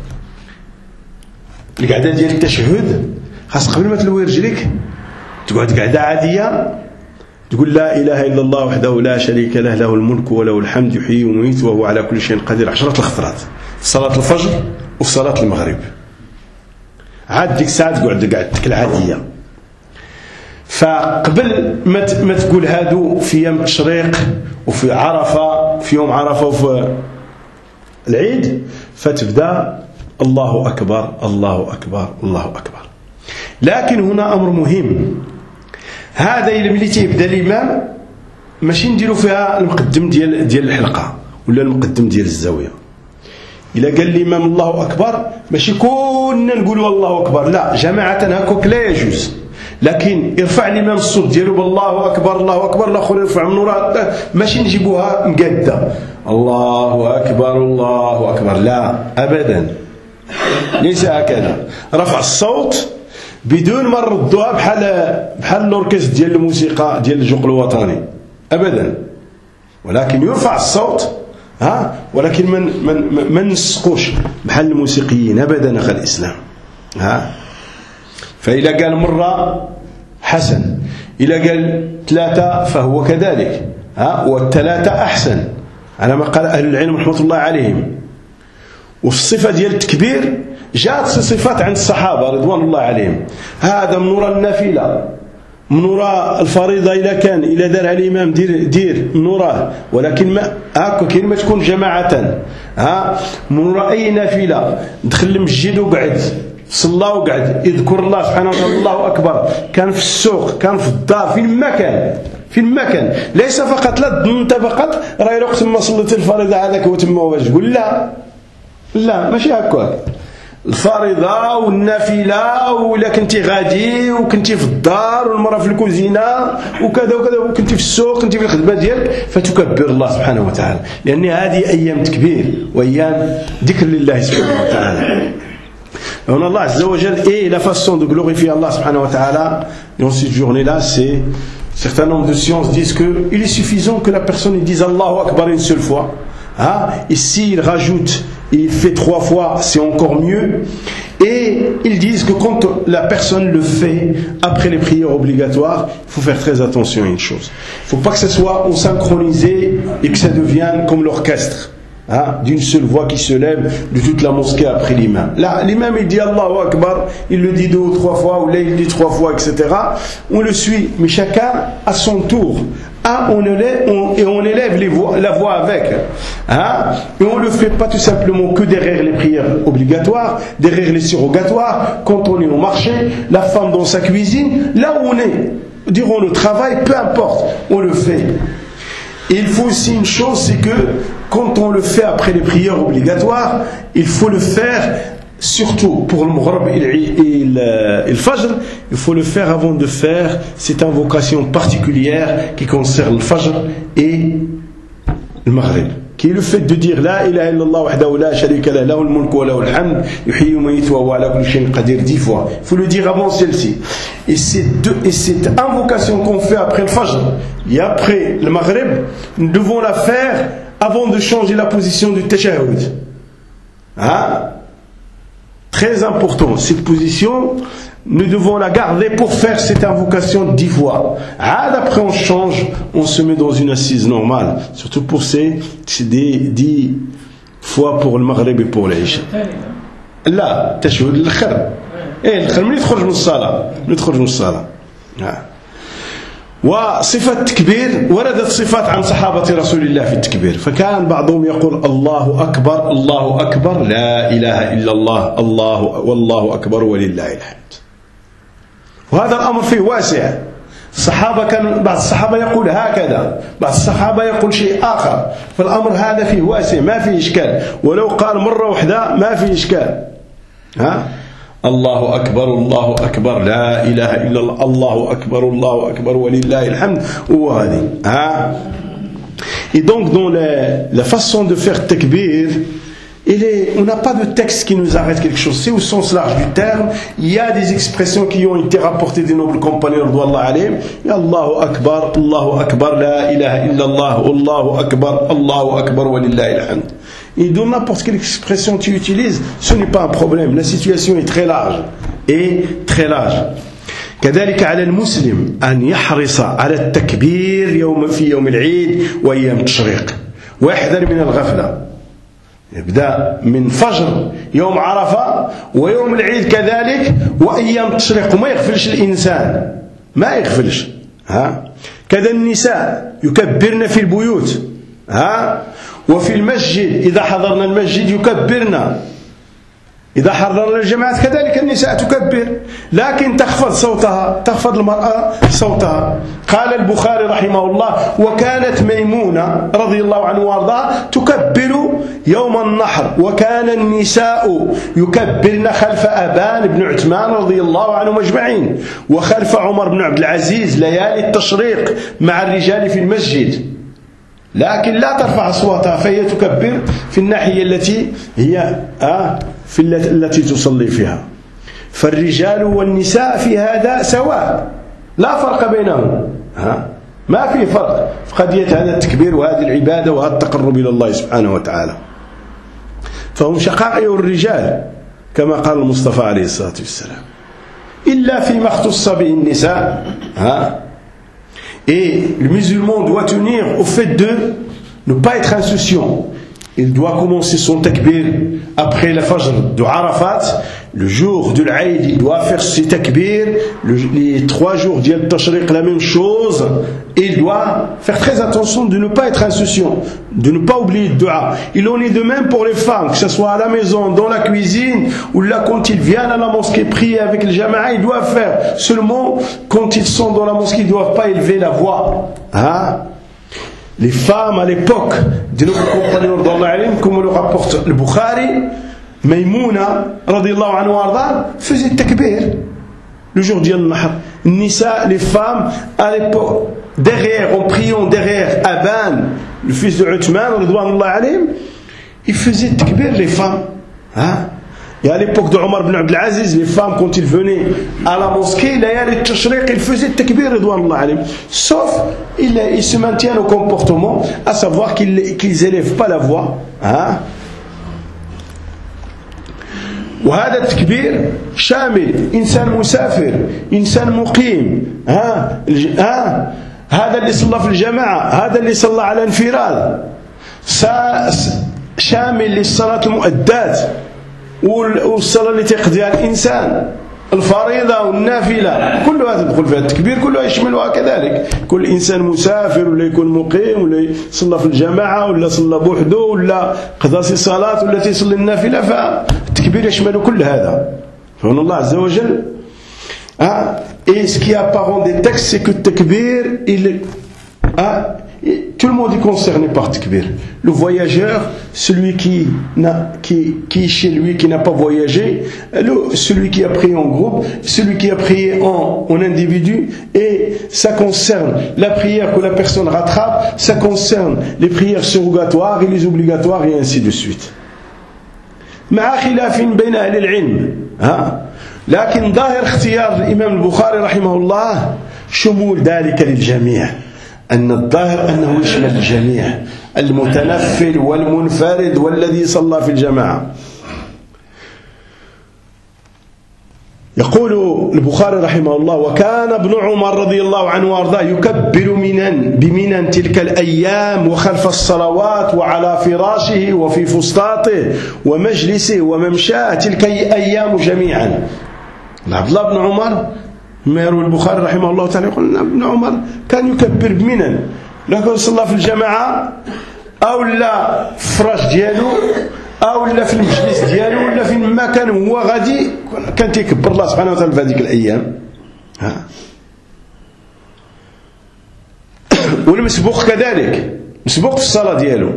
Speaker 1: القعدة ديال التشهد خاص قبل ما تلوي رجليك تقعد قعدة عادية تقول لا إله إلا الله وحده لا شريك له له الملك وله الحمد يحيي ويميت وهو على كل شيء قدير عشرة الخطرات في صلاة الفجر وفي صلاة المغرب. عاد ديك الساعة تقعد قعدتك العادية. فقبل ما ما تقول هادو في يوم التشريق وفي عرفة في يوم عرفة وفي العيد فتبدأ الله أكبر الله أكبر الله أكبر. لكن هنا أمر مهم. هذا إلا ملي تيبدا الإمام ماشي نديرو فيها المقدم ديال ديال الحلقة ولا المقدم ديال الزاوية. إلا قال الإمام الله أكبر ماشي كلنا نقولوا الله أكبر لا جماعة هكاك لا يجوز. لكن يرفع الإمام الصوت ديالو بالله أكبر الله أكبر الآخر يرفع من وراه ماشي نجيبوها مقادة الله أكبر الله أكبر لا أبدا ليس هكذا. رفع الصوت بدون ما نردوها بحال بحال الأوركستر ديال الموسيقى ديال الجوق الوطني أبدا. ولكن يرفع الصوت ها ولكن من من ما نسقوش بحال الموسيقيين أبدا أخي الإسلام ها. فإذا قال مرة حسن إذا قال ثلاثة فهو كذلك ها والثلاثة أحسن على ما قال أهل العلم رحمة الله عليهم. وفي الصفة ديال التكبير جاءت صفات عند الصحابة رضوان الله عليهم. هذا من وراء النافلة من وراء الفريضة إذا كان إلى دار الإمام دير دير من وراء ولكن ما هاكا كلمة تكون جماعة ها من وراء أي نافلة دخل المسجد وقعد صلى وقعد يذكر الله سبحانه وتعالى الله أكبر كان في السوق كان في الدار في المكان في المكان ليس فقط لا انت فقط راهي وقت ما صليت الفريضة هذاك وتما واش تقول لا لا ماشي هكاك. الفريضة والنافلة ولا كنتي غادي وكنتي في الدار والمرأة في الكوزينة وكذا وكذا وكنتي في السوق كنتي في الخدمة ديالك فتكبر الله سبحانه وتعالى لأن هذه أيام تكبير وأيام ذكر لله سبحانه وتعالى. On Allah Azza wa Jal et la façon de glorifier Allah subhanahu wa ta'ala dans cette journée-là, c'est certains nombres de sciences disent que il est suffisant que la personne dise Allahu Akbar une seule fois. Hein? Et s'il rajoute et il fait trois fois, c'est encore mieux. Et ils disent que quand la personne le fait après les prières obligatoires, il faut faire très attention à une chose. Il ne faut pas que ce soit synchronisé et que ça devienne comme l'orchestre. Hein, d'une seule voix qui se lève de toute la mosquée après l'imam. Là, l'imam il dit Allahu Akbar, il le dit deux ou trois fois, ou là il dit trois fois, et cetera. On le suit, mais chacun à son tour, ah, on élève, on, et on élève les voix, la voix avec. Hein? Et on ne le fait pas tout simplement que derrière les prières obligatoires, derrière les surrogatoires, quand on est au marché, la femme dans sa cuisine, là où on est, durant le travail, peu importe, on le fait. Et il faut aussi une chose, c'est que quand on le fait après les prières obligatoires, il faut le faire surtout pour le Maghrib et le Fajr, il faut le faire avant de faire cette invocation particulière qui concerne le Fajr et le Maghrib, qui est le fait de dire La ilaha illallah wahdahu la sharika lah lahul mulku wa lahul hamd yuhyi wa yumiitu wa huwa ala kulli shay'in qadir dix fois. Il faut le dire avant celle-ci. Et, deux, et cette invocation qu'on fait après le Fajr et après le Maghrib, nous devons la faire avant de changer la position du Tashahhud. Hein? Très important, cette position, nous devons la garder pour faire cette invocation dix fois. Ah, après on change, on se met dans une assise normale, surtout pour ces, ces dix fois pour le Maghrib et pour l'Isha. Là, tashahhud al-khir. Eh, al-khir, من يخرج من الصلاة، من يخرج من الصلاة. وصفة التكبير وردت صفات عن صحابة رسول الله في التكبير، فكان بعضهم يقول الله أكبر الله أكبر لا إله إلا الله الله والله أكبر ولله الحمد. وهذا الأمر فيه واسع. الصحابة كان بعض الصحابة يقول هكذا، بعض الصحابة يقول شيء آخر، فالأمر هذا فيه واسع ما فيه إشكال، ولو قال مرة واحدة ما فيه إشكال. ها؟ الله أكبر الله أكبر لا إله إلا الله الله أكبر الله أكبر ولله الحمد وهذه. Hein? Et donc dans la, la façon de faire takbir, il est, on n'a pas de texte qui nous arrête quelque chose. C'est au sens large du terme. Il y a des expressions qui ont été rapportées des nobles compagnons radouallahu alayhim. Allahu Akbar, Allahu Akbar, la ilaha illallah, Allahu Akbar, Allahu Akbar wa lillahi alhamd. Et dans n'importe quelle expression tu utilises, ce n'est pas un problème. La situation est très large et très large. كذلك على المسلم أن يحرص على التكبير يوم في يوم العيد وأيام التشريق ويحذر من الغفلة. يبدأ من فجر يوم عرفة ويوم العيد كذلك وأيام التشريق، وما يغفلش الإنسان، ما يغفلش. ها كذا النساء يكبرن في البيوت، ها وفي المسجد إذا حضرنا المسجد يكبرنا، إذا حضرنا الجماعات كذلك النساء تكبر، لكن تخفض صوتها، تخفض المرأة صوتها. قال البخاري رحمه الله وكانت ميمونة رضي الله عنه وارضاها تكبر يوم النحر، وكان النساء يكبرن خلف أبان بن عثمان رضي الله عنهم أجمعين، وخلف عمر بن عبد العزيز ليالي التشريق مع الرجال في المسجد، لكن لا ترفع أصواتها، فهي تكبر في الناحية التي هي آه في التي تصلي فيها. فالرجال والنساء في هذا سواء، لا فرق بينهم، ها ما في فرق في قضية هذا التكبير وهذه العبادة وهذا التقرب إلى الله سبحانه وتعالى. فهم شقائق الرجال كما قال المصطفى عليه الصلاة والسلام، إلا فيما اختص به النساء. ها Et le musulman doit tenir au fait de ne pas être insouciant. Il doit commencer son takbir après la fajr de Arafat. Le jour de l'Aïd, il doit faire ses takbir. Le, les trois jours d'Yad Tashriq, la même chose. Et il doit faire très attention de ne pas être insouciant, de ne pas oublier le dua. Il en est de même pour les femmes, que ce soit à la maison, dans la cuisine, ou là quand ils viennent à la mosquée prier avec le jama'a, ils doivent faire. Seulement, quand ils sont dans la mosquée, ils ne doivent pas élever la voix. Hein? Les femmes à l'époque de nos compagnons d'Allah, comme le rapporte le Bukhari, Maïmouna, radiyallahu anhu arda, faisait takbir le jour du Nahr. Nisa, les femmes à l'époque, derrière, en priant derrière Aban, le fils de Uthman, radiyallahu alayhim, ils faisaient takbir les femmes. Hein? Et à l'époque de Omar ibn Abdel Aziz, les femmes, quand ils venaient à la mosquée, layali tashriq, ils faisaient takbir, radiyallahu alayhim. Sauf, ils, ils se maintiennent au comportement, à savoir qu'ils qu'ils élèvent pas la voix. Hein? وهذا التكبير شامل إنسان مسافر، إنسان مقيم، ها ها هذا اللي صلى في الجماعة، هذا اللي صلى على انفراد، شامل للصلاة المؤدات والصلاة التي يقضيها الإنسان. الفريضة والنافلة كلها تدخل فيها التكبير، كلها يشملها كذلك. كل إنسان مسافر ولا يكون مقيم ولا يصلى في الجماعة ولا صلى بوحده ولا قضى صلاة ولا تيصلي النافلة، فالتكبير يشمل كل هذا. فهنا الله عز وجل ah, et ce qui apparaît des textes, c'est que Takbir, il, ah, tout le monde est concerné par Takbir. Le voyageur, celui qui, n'a, qui, qui est chez lui, qui n'a pas voyagé, le, celui qui a prié en groupe, celui qui a prié en, en individu, et ça concerne la prière que la personne rattrape, ça concerne les prières surrogatoires et les obligatoires, et ainsi de suite. مع خلاف بين أهل العلم ها لكن ظاهر اختيار الإمام البخاري رحمه الله شمول ذلك للجميع، أن الظاهر أنه يشمل الجميع، المتنفل والمنفرد والذي صلى في الجماعة. يقول البخاري رحمه الله: وكان ابن عمر رضي الله عنه وارضاه يكبر منن بمنن تلك الأيام وخلف الصلوات وعلى فراشه وفي فسطاطه ومجلسه وممشاه تلك الأيام جميعا. عبد الله بن عمر ما يروي البخاري رحمه الله تعالى يقول ابن عمر كان يكبر بمنن، لكن صلى في الجماعة أو لا فراش ديالو أو لا في المجلس ديالو ولا في ما كان هو غادي كان تيكبر الله سبحانه وتعالى في هذيك الأيام. ها والمسبوق كذلك مسبوق في الصلاة ديالو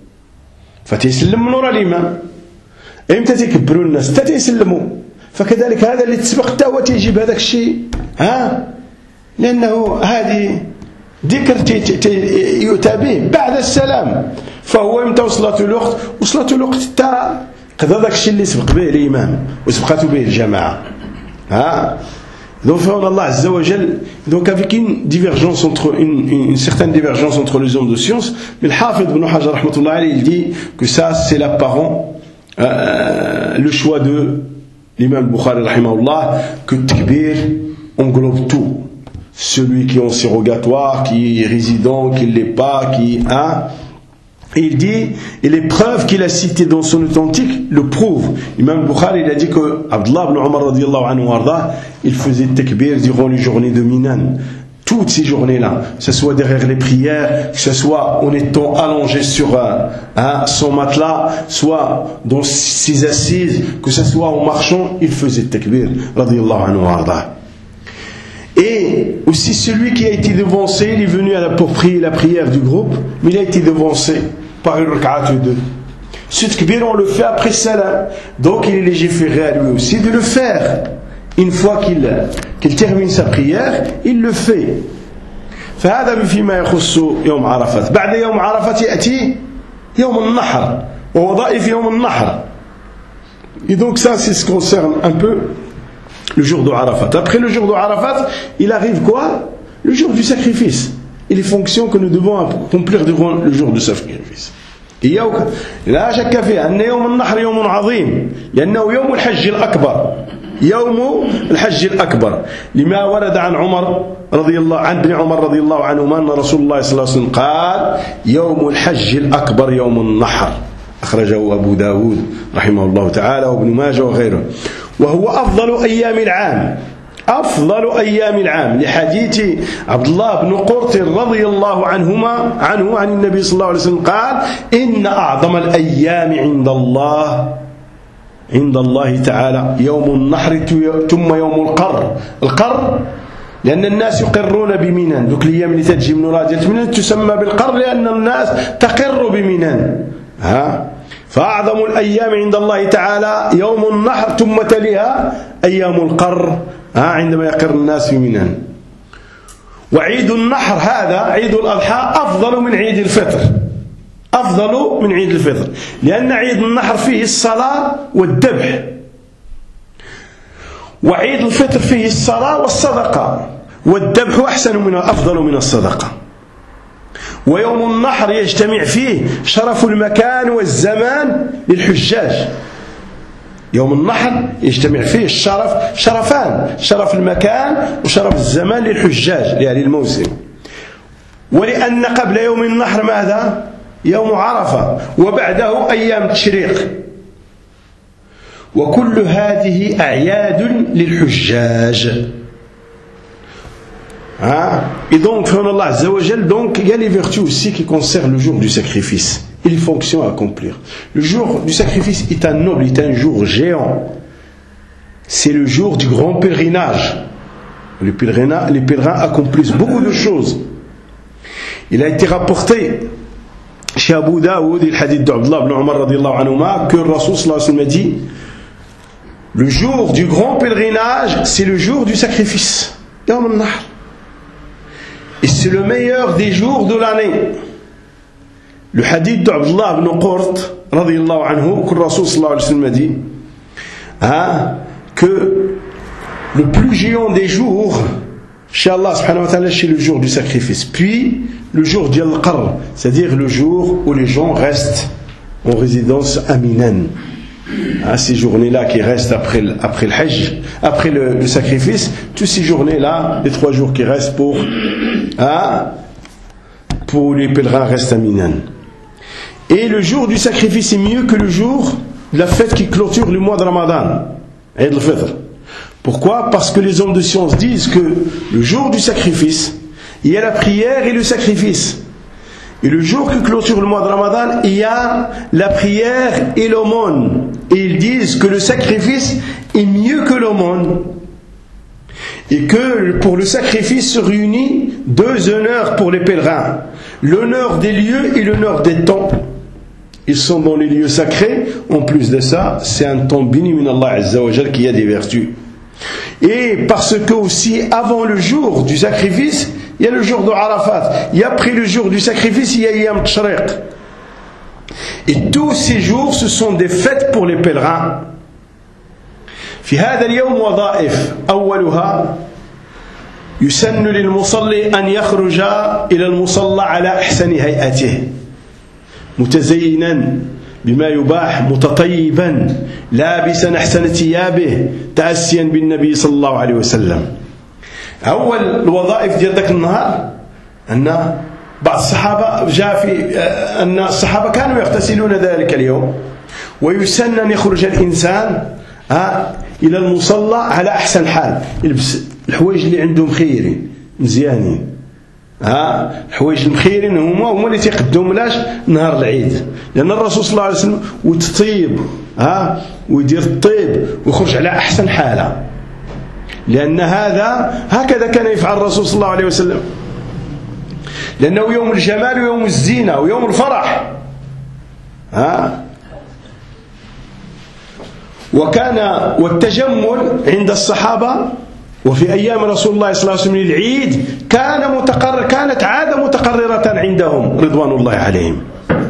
Speaker 1: فتيسلم من وراء الإمام، إمتى تيكبروا الناس حتى تيسلموا، فكذلك هذا اللي تسبق حتى هو تيجيب هذاك الشيء ها، لأنه هذه ذكر يؤتى به بعد السلام، فهو امتى وصلته الوقت وصلته الوقت حتى قضى ذاك الشيء اللي سبق به الإمام وسبقته به الجماعة. ها donc Allah Azza wa Jal, donc avec une divergence entre une, une, une certaine divergence entre les hommes de science, mais le Hafid ibn Hajar rahmatullah alayhi, il dit que ça c'est l'apparent euh, le choix de l'imam Bukhari rahimahullah, que takbir englobe tout, celui qui est en surrogatoire, qui est résident, qui ne l'est pas, qui a. Et il dit, et les preuves qu'il a citées dans son authentique le prouvent. Imam Bukhari, il a dit que Abdullah ibn Umar radiyallahu anhu warda, il faisait takbir durant les journées de Minan. Toutes ces journées-là, que ce soit derrière les prières, que ce soit en étant allongé sur hein, son matelas, soit dans ses assises, que ce soit en marchant, il faisait takbir radiyallahu anhu warda. Et aussi celui qui a été devancé, il est venu à la, pour prier la prière du groupe, mais il a été devancé par une rak'at ou deux. Ce takbir, on le fait après salam. Donc il est légiféré à lui aussi de le faire. Une fois qu'il, qu'il termine sa prière, il le fait. فهذا فيما يخص يوم عرفة. بعد يوم عرفة يأتي يوم النحر ووظائف يوم النحر. Et donc ça, c'est ce qui concerne un peu le jour de Arafat. Après le jour de Arafat, il arrive quoi? Le jour du sacrifice et les fonctions que nous devons accomplir durant le jour du sacrifice. لا شك فيه أن يوم النحر يوم عظيم لأنه يوم الحج الأكبر، يوم الحج الأكبر، لما ورد عن عمر رضي الله عن ابن عمر رضي الله عنهما أن رسول الله صلى الله عليه وسلم قال: يوم الحج الأكبر يوم النحر، أخرجه أبو داود رحمه الله تعالى وابن ماجه وغيره، وهو أفضل أيام العام، أفضل أيام العام، لحديث عبد الله بن قرط رضي الله عنهما عنه عن النبي صلى الله عليه وسلم قال: إن أعظم الأيام عند الله عند الله تعالى يوم النحر ثم يوم القر. القر لأن الناس يقرون بمنن، ذوك الأيام اللي تجي من رادية منن تسمى بالقر لأن الناس تقر بمنن. ها فأعظم الأيام عند الله تعالى يوم النحر ثم تليها أيام القر عندما يقر الناس في منن. وعيد النحر هذا عيد الأضحى أفضل من عيد الفطر، أفضل من عيد الفطر، لأن عيد النحر فيه الصلاة والذبح، وعيد الفطر فيه الصلاة والصدقة، والذبح أحسن من أفضل من الصدقة. ويوم النحر يجتمع فيه شرف المكان والزمان للحجاج. يوم النحر يجتمع فيه الشرف شرفان، شرف المكان وشرف الزمان للحجاج يعني الموسم. ولأن قبل يوم النحر ماذا؟ يوم عرفة، وبعده أيام التشريق. وكل هذه أعياد للحجاج. Hein? Et donc, Allah Azza wa Jal, donc, il y a les vertus aussi qui concernent le jour du sacrifice et les fonctions à accomplir. Le jour du sacrifice est un noble, est un jour géant. C'est le jour du grand pèlerinage. Les pèlerins, les pèlerins accomplissent beaucoup de choses. Il a été rapporté chez Abu Daoud, le hadith d'Abdullah ibn Umar radiyallahu anhuma, que le Rasul sallallahu alayhi wa sallam a dit: le jour du grand pèlerinage, c'est le jour du sacrifice. Yawm al-Nahr. Et c'est le meilleur des jours de l'année. Le hadith d'Abdullah ibn Qurt radiyallahu anhu, que le Rasul sallallahu alayhi wa sallam a dit hein, que le plus géant des jours chez Allah subhanahu wa ta'ala, c'est le jour du sacrifice. Puis le jour du Al-Qarr, c'est-à-dire le jour où les gens restent en résidence à Minan. Hein, ces journées-là qui restent après le, après le Hajj, après le, le sacrifice, toutes ces journées-là, les trois jours qui restent pour, hein, pour les pèlerins restent à Minan. Et le jour du sacrifice est mieux que le jour de la fête qui clôture le mois de Ramadan, Eid al-Fitr. Pourquoi? Parce que les hommes de science disent que le jour du sacrifice, il y a la prière et le sacrifice. Et le jour qui clôture le mois de Ramadan, il y a la prière et l'aumône. Et ils disent que le sacrifice est mieux que l'aumône. Et que pour le sacrifice se réunit deux honneurs pour les pèlerins. L'honneur des lieux et l'honneur des temps. Ils sont dans les lieux sacrés. En plus de ça, c'est un temps béni min Allah Azza wa Jal qui a des vertus. Et parce que aussi, avant le jour du sacrifice, il y a le jour de Arafat. Et après le jour du sacrifice, il y a Yom Tashriq. Et tous ces jours, ce sont des fêtes pour les pèlerins. في هذا اليوم وظائف أولها يسن للمصلي أن يخرج إلى المصلى على أحسن هيئته متزينا بما يباح متطيبا لابسا أحسن ثيابه تأسيا بالنبي صلى الله عليه وسلم. أول الوظائف ديال ذاك النهار أن بعض الصحابة جاء في أن الصحابة كانوا يغتسلون ذلك اليوم ويسن أن يخرج الإنسان إلى المصلى على أحسن حال، يلبس الحوايج اللي عندهم خيرين مزيانين. ها الحوايج المخيرين هما هما اللي تيقدوهم لاش نهار العيد، لأن الرسول صلى الله عليه وسلم وتطيب ها ويدير الطيب ويخرج على أحسن حالة، لأن هذا هكذا كان يفعل الرسول صلى الله عليه وسلم، لأنه يوم الجمال ويوم الزينة ويوم الفرح. ها وكان والتجمل عند الصحابة وفي أيام رسول الله صلى الله عليه وسلم للعيد كان متقرر كانت عادة متقررة عندهم رضوان الله عليهم.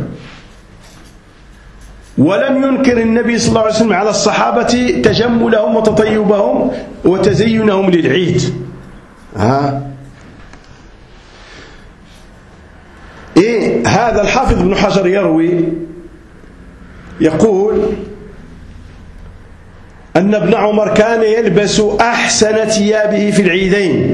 Speaker 1: ولم ينكر النبي صلى الله عليه وسلم على الصحابة تجملهم وتطيبهم وتزينهم للعيد. ها إيه هذا الحافظ ابن حجر يروي يقول أن ابن عمر كان يلبس أحسن ثيابه في العيدين،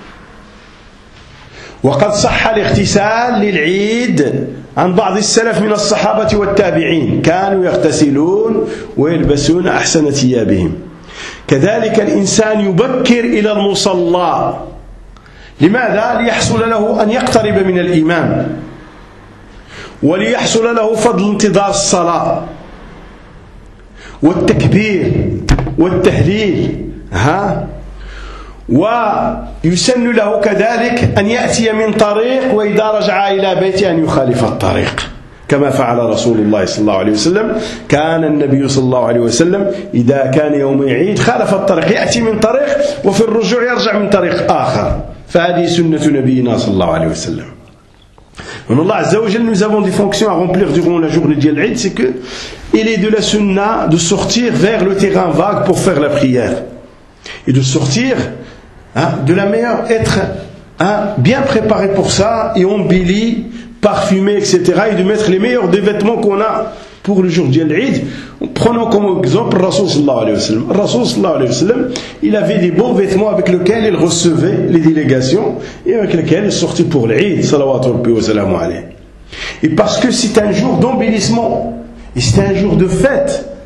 Speaker 1: وقد صح الاغتسال للعيد عن بعض السلف من الصحابة والتابعين، كانوا يغتسلون ويلبسون أحسن ثيابهم. كذلك الإنسان يبكر إلى المصلى، لماذا؟ ليحصل له أن يقترب من الإمام، وليحصل له فضل انتظار الصلاة والتكبير والتهليل. ها ويسن له كذلك أن يأتي من طريق وإذا رجع إلى بيته أن يخالف الطريق كما فعل رسول الله صلى الله عليه وسلم. كان النبي صلى الله عليه وسلم إذا كان يوم العيد خالف الطريق، يأتي من طريق وفي الرجوع يرجع من طريق آخر، فهذه سنة نبينا صلى الله عليه وسلم. En Allah Azza wa Jal, nous avons des fonctions à remplir durant la journée d'Eid al-Eid, c'est que il est de la sunna de sortir vers le terrain vague pour faire la prière et de sortir hein, de la meilleure, être hein, bien préparé pour ça et embelli, parfumé, et cetera, et de mettre les meilleurs des vêtements qu'on a pour le jour d'Eid al-Eid. Prenons comme exemple le Rasul sallallahu alayhi wa sallam. Le Rasul sallallahu alayhi wa sallam, il avait des beaux vêtements avec lesquels il recevait les délégations et avec lesquels il sortait pour l'Eid, salawatu rabbi wa salamu alayhi. Et parce que c'est un jour d'embellissement et c'est un jour de fête,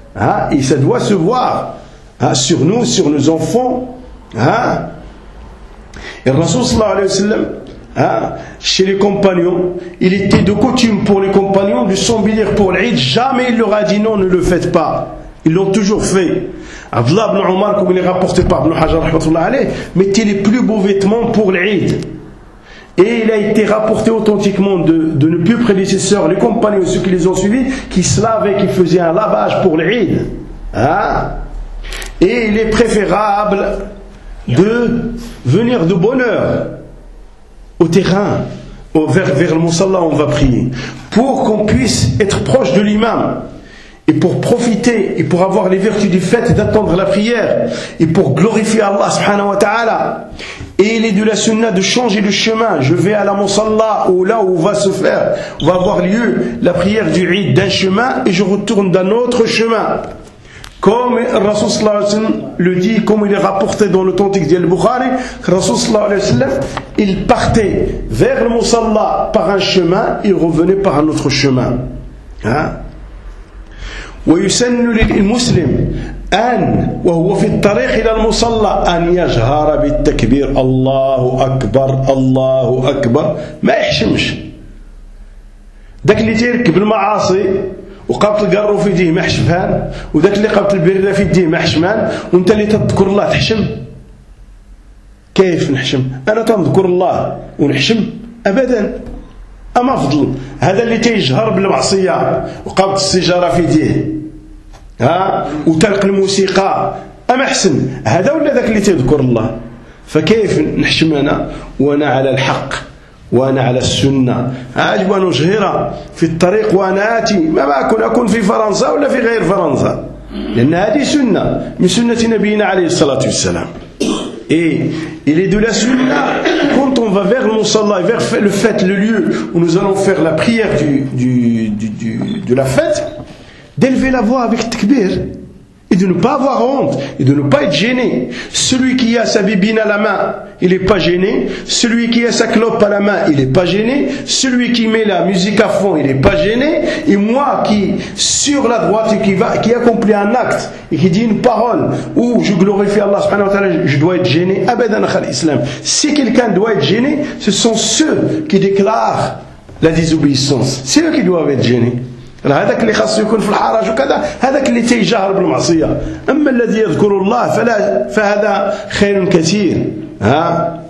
Speaker 1: Hein, et ça doit se voir, hein, sur nous, sur nos enfants. Hein. Et le Rasoul sallallahu alayhi wa sallam, hein, chez les compagnons, il était de coutume pour les compagnons de s'embellir pour l'Eid. Jamais il leur a dit non, ne le faites pas. Ils l'ont toujours fait. Abdullah ibn Omar, comme il est rapporté par Ibn Hajar rahmatullah alayh, mettait les plus beaux vêtements pour l'Eid. Et il a été rapporté authentiquement de, de nos plus prédécesseurs, les compagnons, ceux qui les ont suivis, qui se lavaient, qui faisaient un lavage pour l'Eid. Hein? Et il est préférable de venir de bonne heure au terrain, au, vers, vers le Musalla où on va prier, pour qu'on puisse être proche de l'imam, et pour profiter, et pour avoir les vertus du fait d'attendre la prière, et pour glorifier Allah subhanahu wa ta'ala. Et il est de la sunna de changer de chemin. Je vais à la Musalla, ou là où va se faire, où va avoir lieu la prière du Eid d'un chemin, et je retourne d'un autre chemin. Comme le Rasoul sallallahu alayhi wa sallam le dit, comme il est rapporté dans l'authentique d'Al-Bukhari, que le Rasoul sallallahu alayhi wa sallam, il partait vers le Musalla par un chemin, il revenait par un autre chemin. Hein? ويسن للمسلم أن وهو في الطريق إلى المصلى أن يجهر بالتكبير الله أكبر الله أكبر ما يحشمش. داك اللي تيركب المعاصي وقابط القرو في يديه ما حشفان، وداك اللي قابط البردة في يديه ما حشمان، وانت اللي تذكر الله تحشم. كيف نحشم؟ أنا تنذكر الله ونحشم أبدا. أما أفضل هذا اللي تيجهر بالمعصية وقابط السيجارة في يديه، ها، وتلقى الموسيقى، أما أحسن هذا ولا ذاك اللي تذكر الله؟ فكيف نحشم أنا وأنا على الحق وأنا على السنة؟ أجب أن أجهر في الطريق وأنا آتي، ما أكون أكون في فرنسا ولا في غير فرنسا، لأن هذه سنة من سنة نبينا عليه الصلاة والسلام. Et il est de la sunna, quand on va vers le Musalla, vers le fait, le lieu où nous allons faire la prière du, du, du, du, de la fête, d'élever la voix avec takbir et de ne pas avoir honte et de ne pas être gêné. Celui qui a sa bibine à la main, il n'est pas gêné. Celui qui a sa clope à la main, il n'est pas gêné. Celui qui met la musique à fond, il n'est pas gêné. Et moi qui, sur la droite, qui, va, qui accomplit un acte et qui dit une parole où je glorifie Allah subhanahu wa ta'ala, je dois être gêné. Abadan akhal islam. Si quelqu'un doit être gêné, ce sont ceux qui déclarent la désobéissance. C'est eux qui doivent être gênés. هذاك اللي خاصه يكون في الحرج وكذا، هذاك اللي تيجهر بالمعصيه. اما الذي يذكر الله فلا فهذا خير كثير. ها،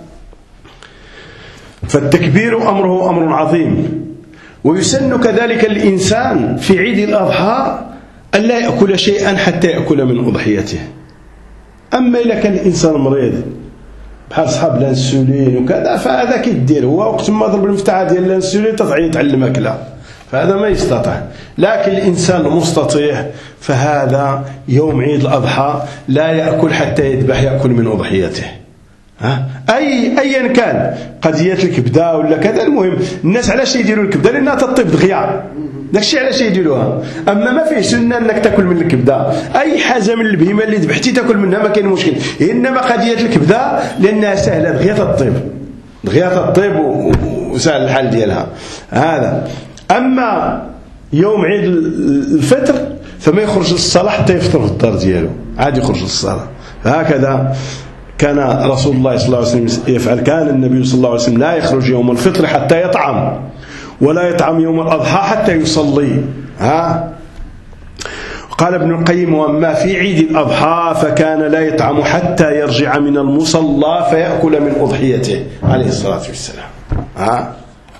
Speaker 1: فالتكبير امره امر عظيم. ويسن كذلك الانسان في عيد الاضحى ان لا ياكل شيئا حتى ياكل من اضحيته. اما اذا كان الانسان مريض بحال صحاب الانسولين وكذا، فهذا كيدير هو وقت ما ضرب المفتاح ديال الانسولين تطعي يتعلم اكله، فهذا ما يستطيع. لكن الإنسان المستطيع فهذا يوم عيد الأضحى لا يأكل حتى يذبح، يأكل من أضحيته. ها؟ أي أيا كان قضية الكبدة ولا كذا، المهم الناس علاش يديروا الكبدة؟ لأنها تطيب دغيا، داك الشيء علاش يديروها. أما ما فيه سنة أنك تأكل من الكبدة، أي حاجة من البهيمة اللي ذبحتي تأكل منها ما كاين مشكل. إنما قضية الكبدة لأنها سهلة دغيا تطيب، دغيا تطيب وسهل الحال ديالها. هذا. أما يوم عيد الفطر فما يخرج للصلاة حتى يفطر في الدار ديالو، عاد يخرج للصلاة. هكذا كان رسول الله صلى الله عليه وسلم يفعل. كان النبي صلى الله عليه وسلم لا يخرج يوم الفطر حتى يطعم، ولا يطعم يوم الأضحى حتى يصلي. ها، قال ابن القيم: وأما في عيد الأضحى فكان لا يطعم حتى يرجع من المصلى فيأكل من أضحيته عليه الصلاة والسلام. ها،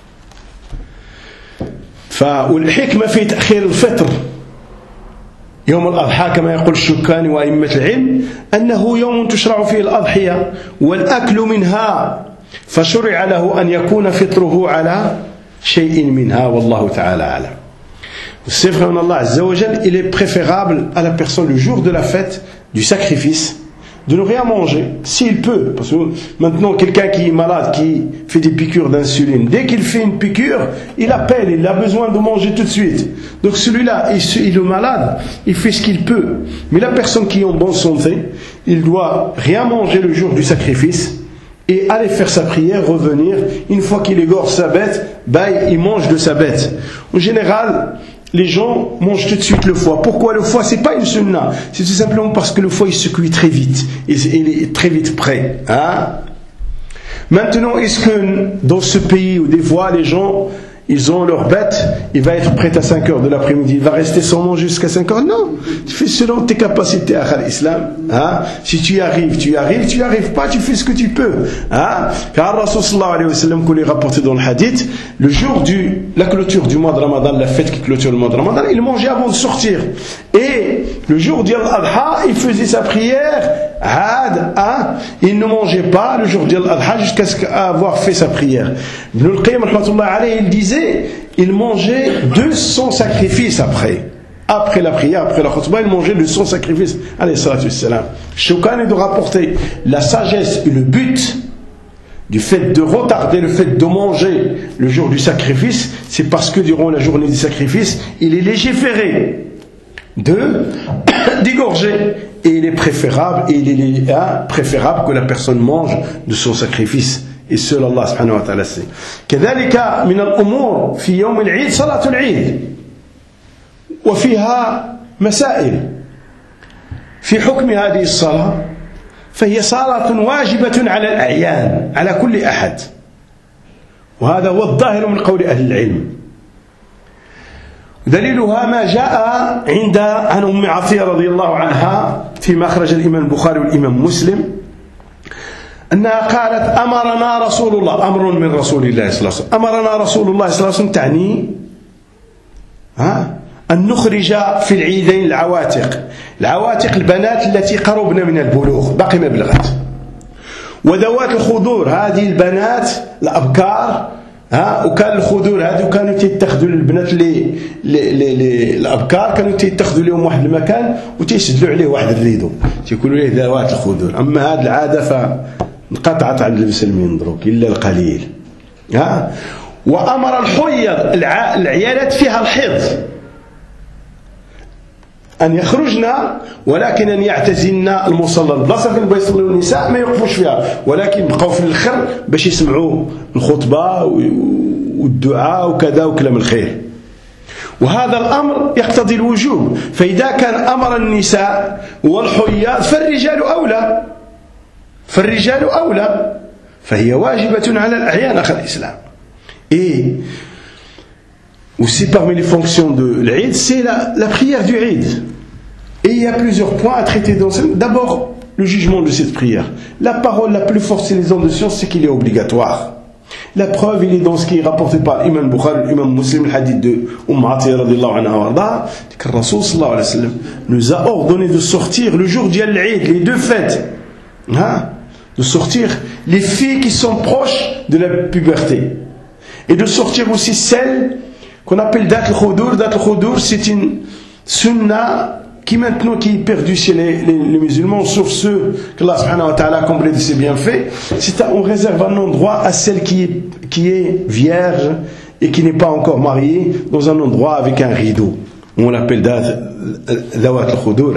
Speaker 1: والحكمة في تأخير الفطر يوم الأضحى كما يقول الشوكاني وأئمة العلم أنه يوم تشرع فيه الأضحية والأكل منها، فشرع له أن يكون فطره على شيء منها، والله تعالى أعلم. C'est vrai, Allah Azza wa Jal, il est préférable à la personne le jour de la fête du sacrifice de ne rien manger, s'il peut. Parce que maintenant, quelqu'un qui est malade, qui fait des piqûres d'insuline, dès qu'il fait une piqûre, il appelle, il a besoin de manger tout de suite. Donc celui-là, il est malade, il fait ce qu'il peut. Mais la personne qui est en bonne santé, il doit rien manger le jour du sacrifice et aller faire sa prière, revenir. Une fois qu'il égorge sa bête, bah, il mange de sa bête. En général, les gens mangent tout de suite le foie. Pourquoi le foie? C'est pas une sunna. C'est tout simplement parce que le foie il se cuit très vite. Et il est très vite prêt. Hein? Maintenant, est-ce que dans ce pays où des fois les gens ils ont leur bête, il va être prêt à cinq heures de l'après-midi, il va rester sans manger jusqu'à cinq heures? Non, tu fais selon tes capacités à l'islam. Hein? Si tu y arrives, tu y arrives, tu y arrives pas, tu fais ce que tu peux. Hein? Car Rasul sallallahu alayhi wa sallam, qu'on est rapporté dans le hadith, le jour de la clôture du mois de Ramadan, la fête qui clôture le mois de Ramadan, il mangeait avant de sortir. Et le jour du Al-Adha, il faisait sa prière, Had, hein? Il ne mangeait pas le jour du Al-Adha jusqu'à ce avoir fait sa prière. Ibn al-Qayyim, rahmatullah alayhi, il disait, il mangeait deux cents sacrifices après. Après la prière, après la khutbah, il mangeait deux cents sacrifices. Alayhi salatu wassalam. Shawkani de rapporter la sagesse et le but du fait de retarder le fait de manger le jour du sacrifice, c'est parce que durant la journée du sacrifice, il est légiféré de d'égorger. Et il est préférable, et il est hein, préférable que la personne mange de son sacrifice. Et seul Allah subhanahu wa ta'ala sait. كذلك من الأمور في يوم العيد صلاة العيد وفيها مسائل في حكم هذه الصلاة فهي صلاة واجبة على الأعيان على كل أحد وهذا هو الظاهر من قول أهل العلم دليلها ما جاء عند عن أم عطية رضي الله عنها فيما أخرج الإمام البخاري والإمام مسلم أنها قالت أمرنا رسول الله أمر من رسول الله صلى الله عليه وسلم أمرنا رسول الله صلى الله عليه وسلم تعني ها أن نخرج في العيدين العواتق العواتق البنات التي قربن من البلوغ باقي ما بلغت وذوات الخدور هذه البنات الأبكار ها وكان الخدور هذو كانوا تيتخذوا البنات اللي الابكار كانوا تيتخذوا لهم واحد المكان وتيسدلوا عليه واحد الريدو تيقولوا ليه ذوات الخدور. اما هذه العاده فانقطعت عند المسلمين دروك الا القليل. ها وامر الحيض العيالات فيها الحيض أن يخرجن ولكن أن يعتزلن المصلى البلاصة فين بغا يصليو النساء ما يوقفوش فيها ولكن بقاو في الآخر باش يسمعوا الخطبة والدعاء وكذا وكلام الخير. وهذا الأمر يقتضي الوجوب فإذا كان أمر النساء والحياض فالرجال أولى فالرجال أولى فهي واجبة على الأعيان أخي الإسلام. Et aussi parmi les fonctions de l'Eid, c'est la, la prière du Eid. Et il y a plusieurs points à traiter dans ce. D'abord, le jugement de cette prière. La parole la plus forte, c'est les hommes de science, c'est qu'il est obligatoire. La preuve, il est dans ce qui est rapporté par l'imam Bukhari, l'imam Muslim, le hadith de Umm Atiyya radiyallahu anha wa arda, que le Rasul sallallahu alayhi wa sallam nous a ordonné de sortir le jour du Eid, les deux fêtes, hein, de sortir les filles qui sont proches de la puberté. Et de sortir aussi celles qu'on appelle Dat al-Khudur. Dat al-Khudur, c'est une sunna qui maintenant qui est perdue chez les, les, les musulmans, sauf ceux que Allah subhanahu wa ta'ala a comblé de ses bienfaits. C'est on réserve un endroit à celle qui est, qui est vierge et qui n'est pas encore mariée, dans un endroit avec un rideau. On l'appelle Dawat al-Khudur.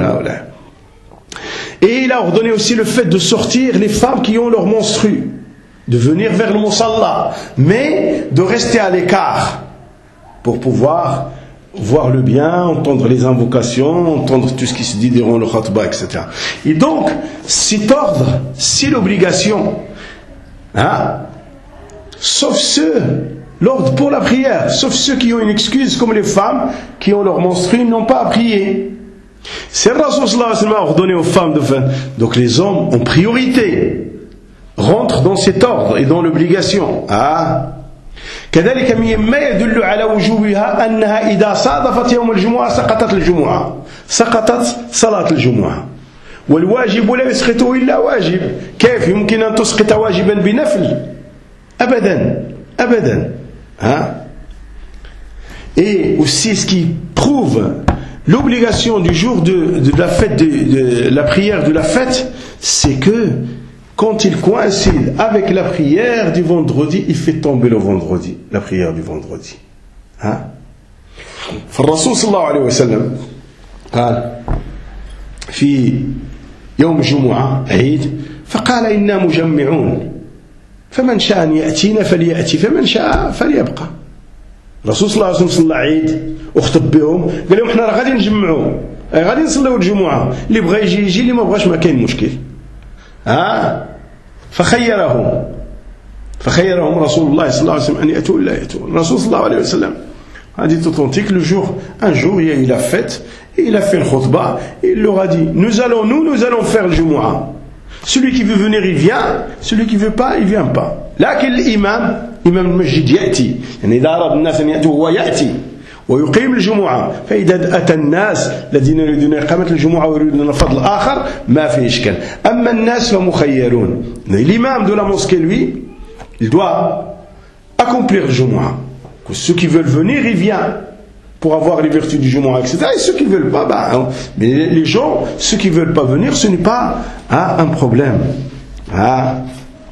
Speaker 1: Et il a ordonné aussi le fait de sortir les femmes qui ont leur menstru, de venir vers le musalla, mais de rester à l'écart pour pouvoir voir le bien, entendre les invocations, entendre tout ce qui se dit durant le khutbah, et cetera. Et donc, cet ordre, c'est l'obligation, hein? Sauf ceux, l'ordre pour la prière, sauf ceux qui ont une excuse, comme les femmes qui ont leur menstru, n'ont pas à prier. C'est le Rasul sallallahu alayhi wa sallam a ordonné aux femmes de faire. Donc les hommes en priorité rentrent dans cet ordre et dans l'obligation. Ah. كذلك مما يدل على وجوبها أنها إذا صادفت يوم الجمعة سقطت الجمعة سقطت صلاة الجمعة والواجب لا يسقط إلا واجب. كيف يمكن أن تسقط واجبا بنفل؟ أبدا أبدا. ها. Et aussi ce qui prouve l'obligation du jour de, de la fête de, de la prière de la fête, c'est que quand il coïncide avec la prière du vendredi, il fait tomber le vendredi, la prière du vendredi. Hein? فالرسول صلى الله عليه وسلم قال في يوم الجمعة عيد فقال إنا مجمعون فمن شاء أن يأتينا فليأتي فمن شاء فليبقى. الرسول صلى الله عليه وسلم صلى عيد وخطب بهم، قال لهم احنا راه غادي نجمعوا، غادي نصليو الجمعة، اللي بغى يجي يجي، اللي ما بغاش ما كاين مشكل. ها فخيرهم فخيرهم رسول الله صلى الله عليه وسلم أن يأتوا إلا يأتوا. الرسول صلى الله عليه وسلم a dit authentique, le jour, un jour il a fait, il a fait une khutbah, il leur a dit, nous allons, nous, nous allons faire le Jumu'ah. Celui qui veut venir, il vient, celui qui veut pas, il vient pas. لكن الإمام إمام المسجد يأتي، يعني إذا أراد الناس أن يأتوا هو يأتي ويقيم الجمعة. فإذا أتى الناس الذين يريدون إقامة الجمعة ويريدون فضل آخر ما في إشكال. أما الناس فمخيرون. L'imam de la mosquée, lui, il doit accomplir le Jumu'ah. Ceux qui veulent venir, ils viennent pour avoir les vertus du Jumu'ah, et cetera. Et ceux qui ne veulent pas, bah, mais les gens, ceux qui ne veulent pas venir, ce n'est pas hein, un problème. hein.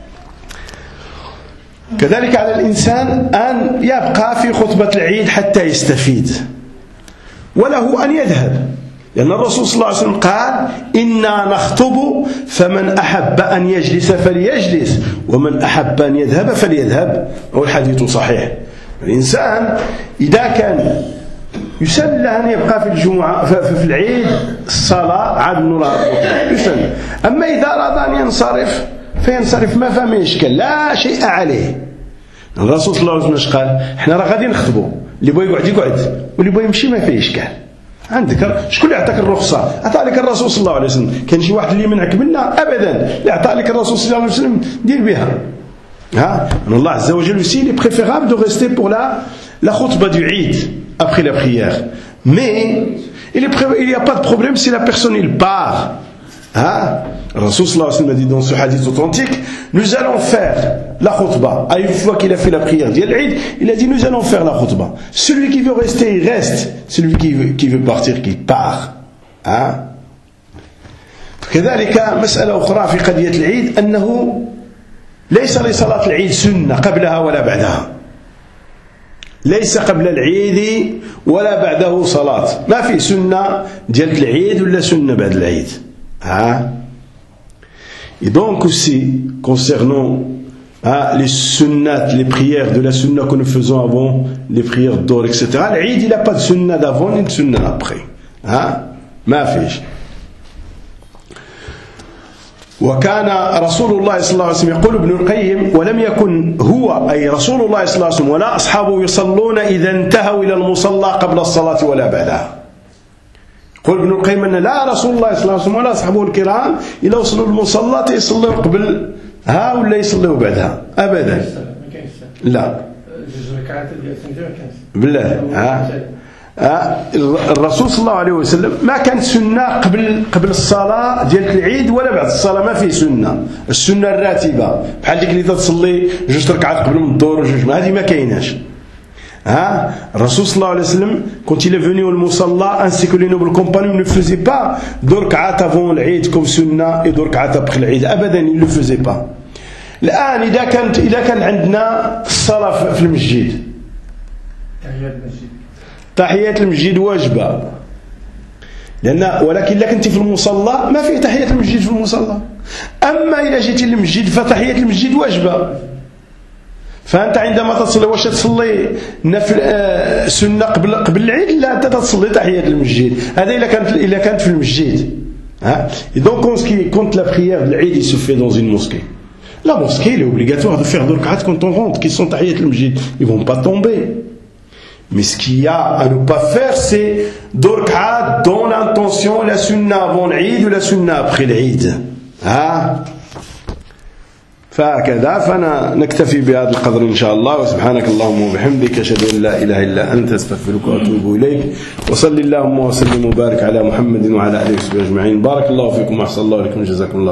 Speaker 1: كذلك على الإنسان أن يبقى في خطبة العيد حتى يستفيد، وله أن يذهب، لأن الرسول صلى الله عليه وسلم قال إنا نخطب فمن أحب أن يجلس فليجلس ومن أحب أن يذهب فليذهب. والحديث صحيح. الإنسان إذا كان يسن له أن يبقى في الجمعة في العيد الصلاة عاد نرى يسن. أما إذا أراد أن ينصرف فينصرف ما فما إشكال، لا شيء عليه. الرسول صلى الله عليه وسلم قال احنا راه غادي نخطبوا، اللي بغى يقعد يقعد واللي بغى يمشي ما فيه إشكال. عندك شكون اللي عطاك الرخصة؟ عطا لك الرسول صلى الله عليه وسلم. كان شي واحد اللي منعك منها؟ أبدا. اللي عطا لك الرسول صلى الله عليه وسلم دير بها. ها الله عز وجل aussi il est préférable de rester pour la la khutbah du Eid après la prière, mais il est il n'y a pas de problème si la personne il part. hein Rasul sallallahu alayhi wa sallam a dit dans ce hadith authentique, nous allons faire la khutbah. Une fois qu'il a fait la prière d'Eid, il a dit nous allons faire la khutbah. Celui qui veut rester il reste, celui qui veut qui veut partir qu'il part. hein كذلك مسألة أخرى في قضية العيد أنه ليس لصلاة العيد سنة قبلها ولا بعدها. ليس قبل العيد ولا بعده صلاة، ما في سنة ديال العيد ولا سنة بعد العيد. hein Et donc aussi concernant hein, les sunnats, les prières de la sunna que nous faisons avant, les prières d'or, et cetera. L'Eid il n'a pas de sunna d'avant ni de sunna d'après. hein ما فيش. وكان رسول الله صلى الله عليه وسلم يقول ابن القيم ولم يكن هو أي رسول الله صلى الله عليه وسلم ولا أصحابه يصلون إذا انتهوا إلى المصلى قبل الصلاة ولا بعدها. يقول ابن القيم أن لا رسول الله صلى الله عليه وسلم ولا أصحابه الكرام إلا وصلوا المصلى يصلوا قبل ها ولا يصلوا بعدها أبدا. لا بالله. ها الرسول صلى الله عليه وسلم ما كانت سنة قبل قبل الصلاة ديال العيد ولا بعد الصلاة، ما في سنة. السنة الراتبة بحال ديك اللي تصلي جوج ركعات قبل من الظهر وجوج، هذه ما كايناش. ها الرسول صلى الله عليه وسلم quand il est venu au musalla ainsi que les nobles compagnons ne faisaient pas deux ركعات avant l'Eid comme sunna et deux ركعات après l'Eid. أبدا ils ne le faisaient pas. الآن إذا كانت إذا كان عندنا الصلاة في المسجد تحية المسجد واجبة، لأن ولكن إذا كنت في المصلى ما فيه تحية المسجد في المصلى. أما إذا جيت للمسجد فتحية المسجد واجبة. فأنت عندما تصلي واش تصلي نفل آه سنة قبل قبل العيد؟ لا، أنت تصلي تحية المسجد. هذا إذا كانت إذا كانت في المسجد. hein Et donc quand la prière de l'Eid se fait dans une mosquée, la mosquée elle est obligatoire de faire deux rak'at quand on rentre qui sont tahiyat al-masjid. Ils vont pas tomber. Mais ce qu'il y a à ne pas faire, c'est deux rak'at dans l'intention, la sunna avant l'Eid ou la sunna après l'Eid. hein فهكذا فنكتفي بهذا القدر إن شاء الله. وسبحانك اللهم وبحمدك أشهد أن لا إله إلا أنت أستغفرك وأتوب إليك. وصل اللهم وسلم وبارك على محمد وعلى آله وصحبه أجمعين. بارك الله فيكم وأحسن الله إليكم. جزاكم الله